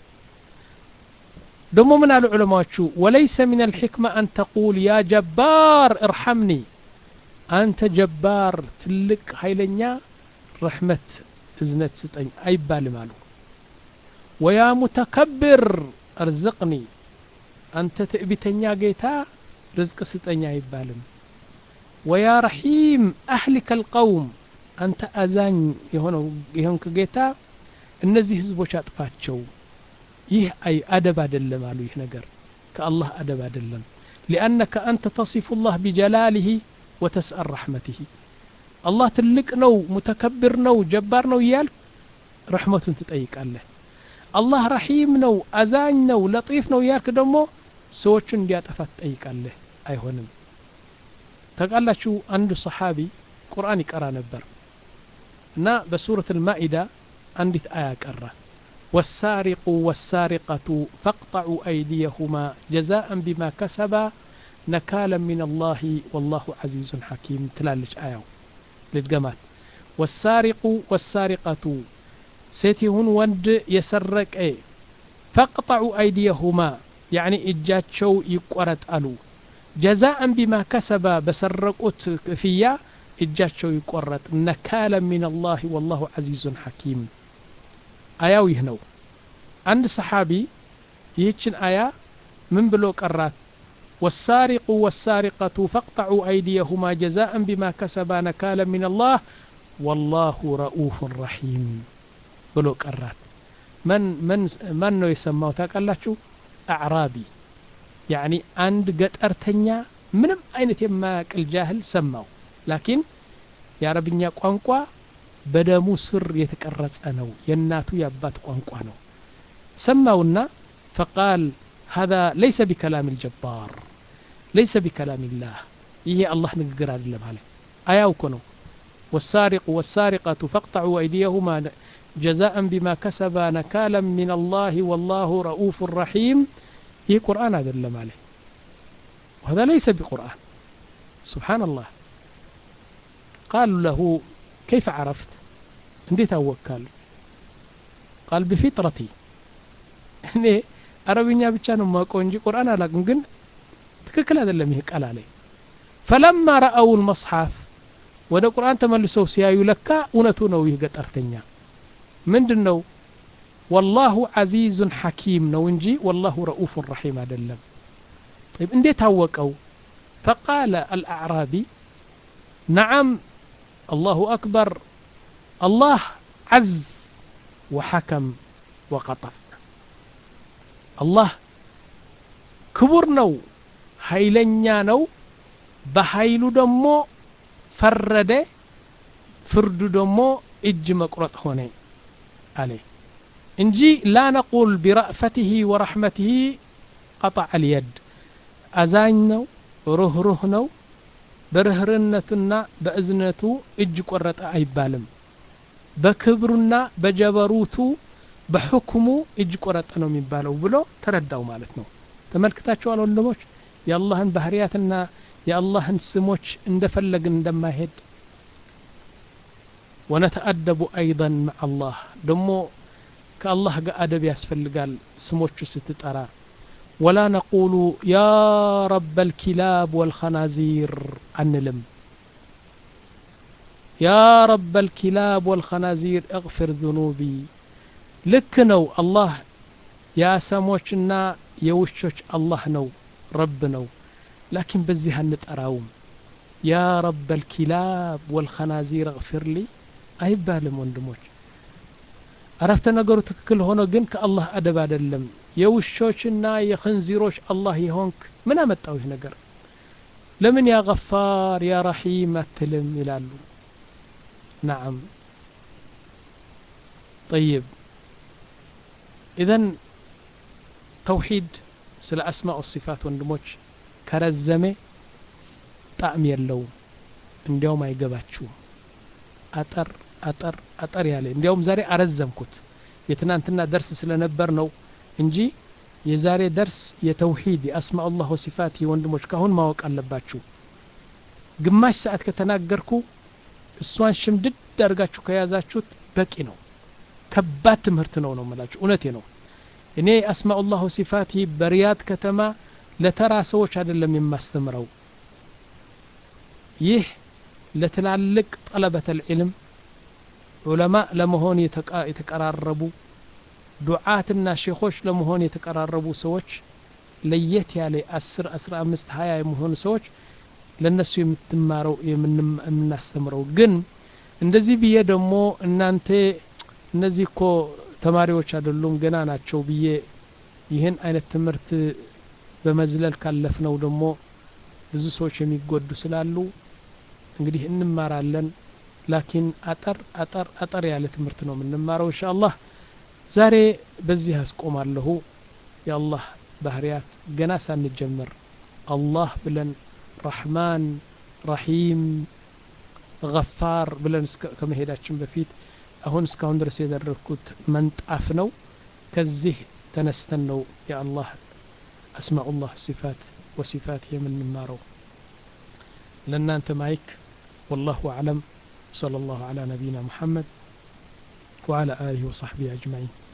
دمو من العلماء شو وليس من الحكمة أن تقول يا جبار ارحمني أنت جبار تلك هيلنيا رحمة እዝነት ስጠኝ አይባልም አሉ ويا متكبر ارزقني አንተ ትዕቢተኛ ጌታ ርዝቅ ስጠኝ አይባልም ويا رحيم اهلك القوم አንተ አዛኝ የሆነው ይሄንክ ጌታ እነዚህ ህዝቦች አጥፋቸው ይህ አይ አደብ አይደለም አሉ ይህ ነገር ከአላህ አደብ አይደለም لانك انت تصف الله بجلاله وتسأل رحمته الله تلك نو متكبر نو جبار نو يال رحمة تطيقاله الله رحيم نو أزاኝ نو لطيف نو يالك دمو سوچن እንዲያጠፋ تطيقاله አይሆንም ተቃላችሁ አንዱ صحابي ቁርአን ይቀራ ነበር እና በሱረቱ الማኢዳ አንዲት አያ ቀራ والسارق والسارقة فاقطعوا أيديهما جزاء بما كسبا نكالا من الله والله عزيز حكيم تلالش آية للجمال والسارق والسارقة سيتهن وند يسرق اي فاقطعوا أيديهما يعني إجاتشو يقرط ألو جزاء بما كسب بسرقوت فيا إجاتشو يقرط نكالا من الله والله عزيز حكيم آياوي هنو عند صحابي يهيتشن آيا من بلو قرات والسارق والسارقة فاقطعوا أيديهما جزاء بما كسبا نكالا من الله والله رؤوف رحيم بلو قرات من من من نو يسمعوا تاقلاچو أعرابي يعني عند قطرتኛ ምንም አይነት የማያቅል ጃህል ሰማው ላኪን የአረብኛ ቋንቋ በደሙ ስር የተቀረጸ ነው የናቱ ያባት ቋንቋ ነው ሰማውና فقال هذا ليس بكلام الجبار ليس بكلام الله ይሄ አላህ ንግግር አይደለም አለ አያው እኮ ነው والسارق والسارقة فاقطعوا أيديهما جزاء بما كسبا نكالا من الله والله رؤوف رحيم هي قرآن هذا اللي عليه وهذا ليس بقرآن سبحان الله قالوا له كيف عرفت انديت أوكال قال بفطرتي يعني عربية بتشانو ما كونجي قرآن لكن جن تككل هذا اللي مهك قال عليه فلما رأوا المصحف وده قرآن تملسوا سيايو لكا ونتونو يهجت أرتنيا من دنو والله عزيز حكيم نونجي والله رؤوف رحيم أدلم طيب اندي توقعوا فقال الأعرابي نعم الله أكبر الله عز وحكم وقطع الله كبر نو هيلنيا نو بهيلو دمو فرد فرد دمو اج مقرط هوني عليه انجي لا نقول برأفته ورحمته قطع اليد أزانو رهرهنو برهرنتنا بأزنتو اج قرط أيبالم بكبرنا بجبروتو بحكمو اج قرط ነው የሚባለው ብሎ ተረዳው ማለት ነው ተመልክታችኋል ወንድሞች የአላህን ባህሪያትና የአላህን ስሞች እንደፈለግን እንደማይሄድ ونتأدب أيضا مع الله دمو كالله أدب يسفلقال سموش ستترى ولا نقول يا رب الكلاب والخنازير أنلم يا رب الكلاب والخنازير اغفر ذنوبي لكنو الله يا سموشنا يوشوش الله نو رب نو لكن بزيها نتأراوم يا رب الكلاب والخنازير اغفر لي አይባልም ወንድሞች አረፍተ ነገሩ ትክክል ሆኖ ግን ከአላህ አደብ አይደለም የውሾችና የخنزيሮች አላህ ይሆንክ ምን አመጣው ይህ ነገር ለምን ያ ገፋር ያ ረሂም አትልም ይላሉ نعم طيب اذن توحيد ስለ اسماء والصفات ወንድሞች ከረዘመ ጣዕም የለው እንዲያውም አይገባችሁ አጠር አጠር አጠር ያለ እንዲያውም ዛሬ አረዘምኩት የትናንትና ደርስ ስለነበር ነው እንጂ የዛሬ ደርስ የተውሂድ የአስማء الله وصفات ወንድሞች ካሁን ማወቅ አለባችሁ ግማሽ ሰዓት ከተናገርኩ እሷን ሽምድድ አድርጋችሁ ከያዛችሁት በቂ ነው ከባድ ትምህርት ነው ነው ማለት እውነቴ ነው እኔ አስማء الله وصفات በሪያድ ከተማ ለተራ ሰዎች አይደለም የማስተምረው ይህ ለትላልቅ طلبة العلم علماء ለመሆን የተቀራረቡ ዱዓትና ሼኾች ለመሆን የተቀራረቡ ሰዎች ለየት ያለ አስር አስራ አምስት ሃያ የመሆኑ ሰዎች ለነሱ የምትማረው የምናስተምረው ግን እንደዚህ ብዬ ደግሞ እናንተ እነዚህ እኮ ተማሪዎች አይደሉም ገና ናቸው ብዬ ይህን አይነት ትምህርት በመዝለል ካለፍነው ደግሞ ብዙ ሰዎች የሚጎዱ ስላሉ እንግዲህ እንማራለን ላኪን አጠር አጠር አጠር ያለ ትምህርት ነው የምንማረው ኢንሻአላህ ዛሬ በዚህ አስቆማለሁ የአላህ ባህሪያት ገና ሳንጀምር አላህ ብለን ረህማን ረሂም ገፋር ብለን ከመሄዳችን በፊት አሁን እስካሁን ድረስ የደረኩት መንጣፍ ነው ከዚህ ተነስተን ነው የአላህ አስማኡላህ ሲፋት ወሲፋት የምንማረው ለእናንተ ማይክ والله أعلم صلى الله على نبينا محمد وعلى آله وصحبه أجمعين.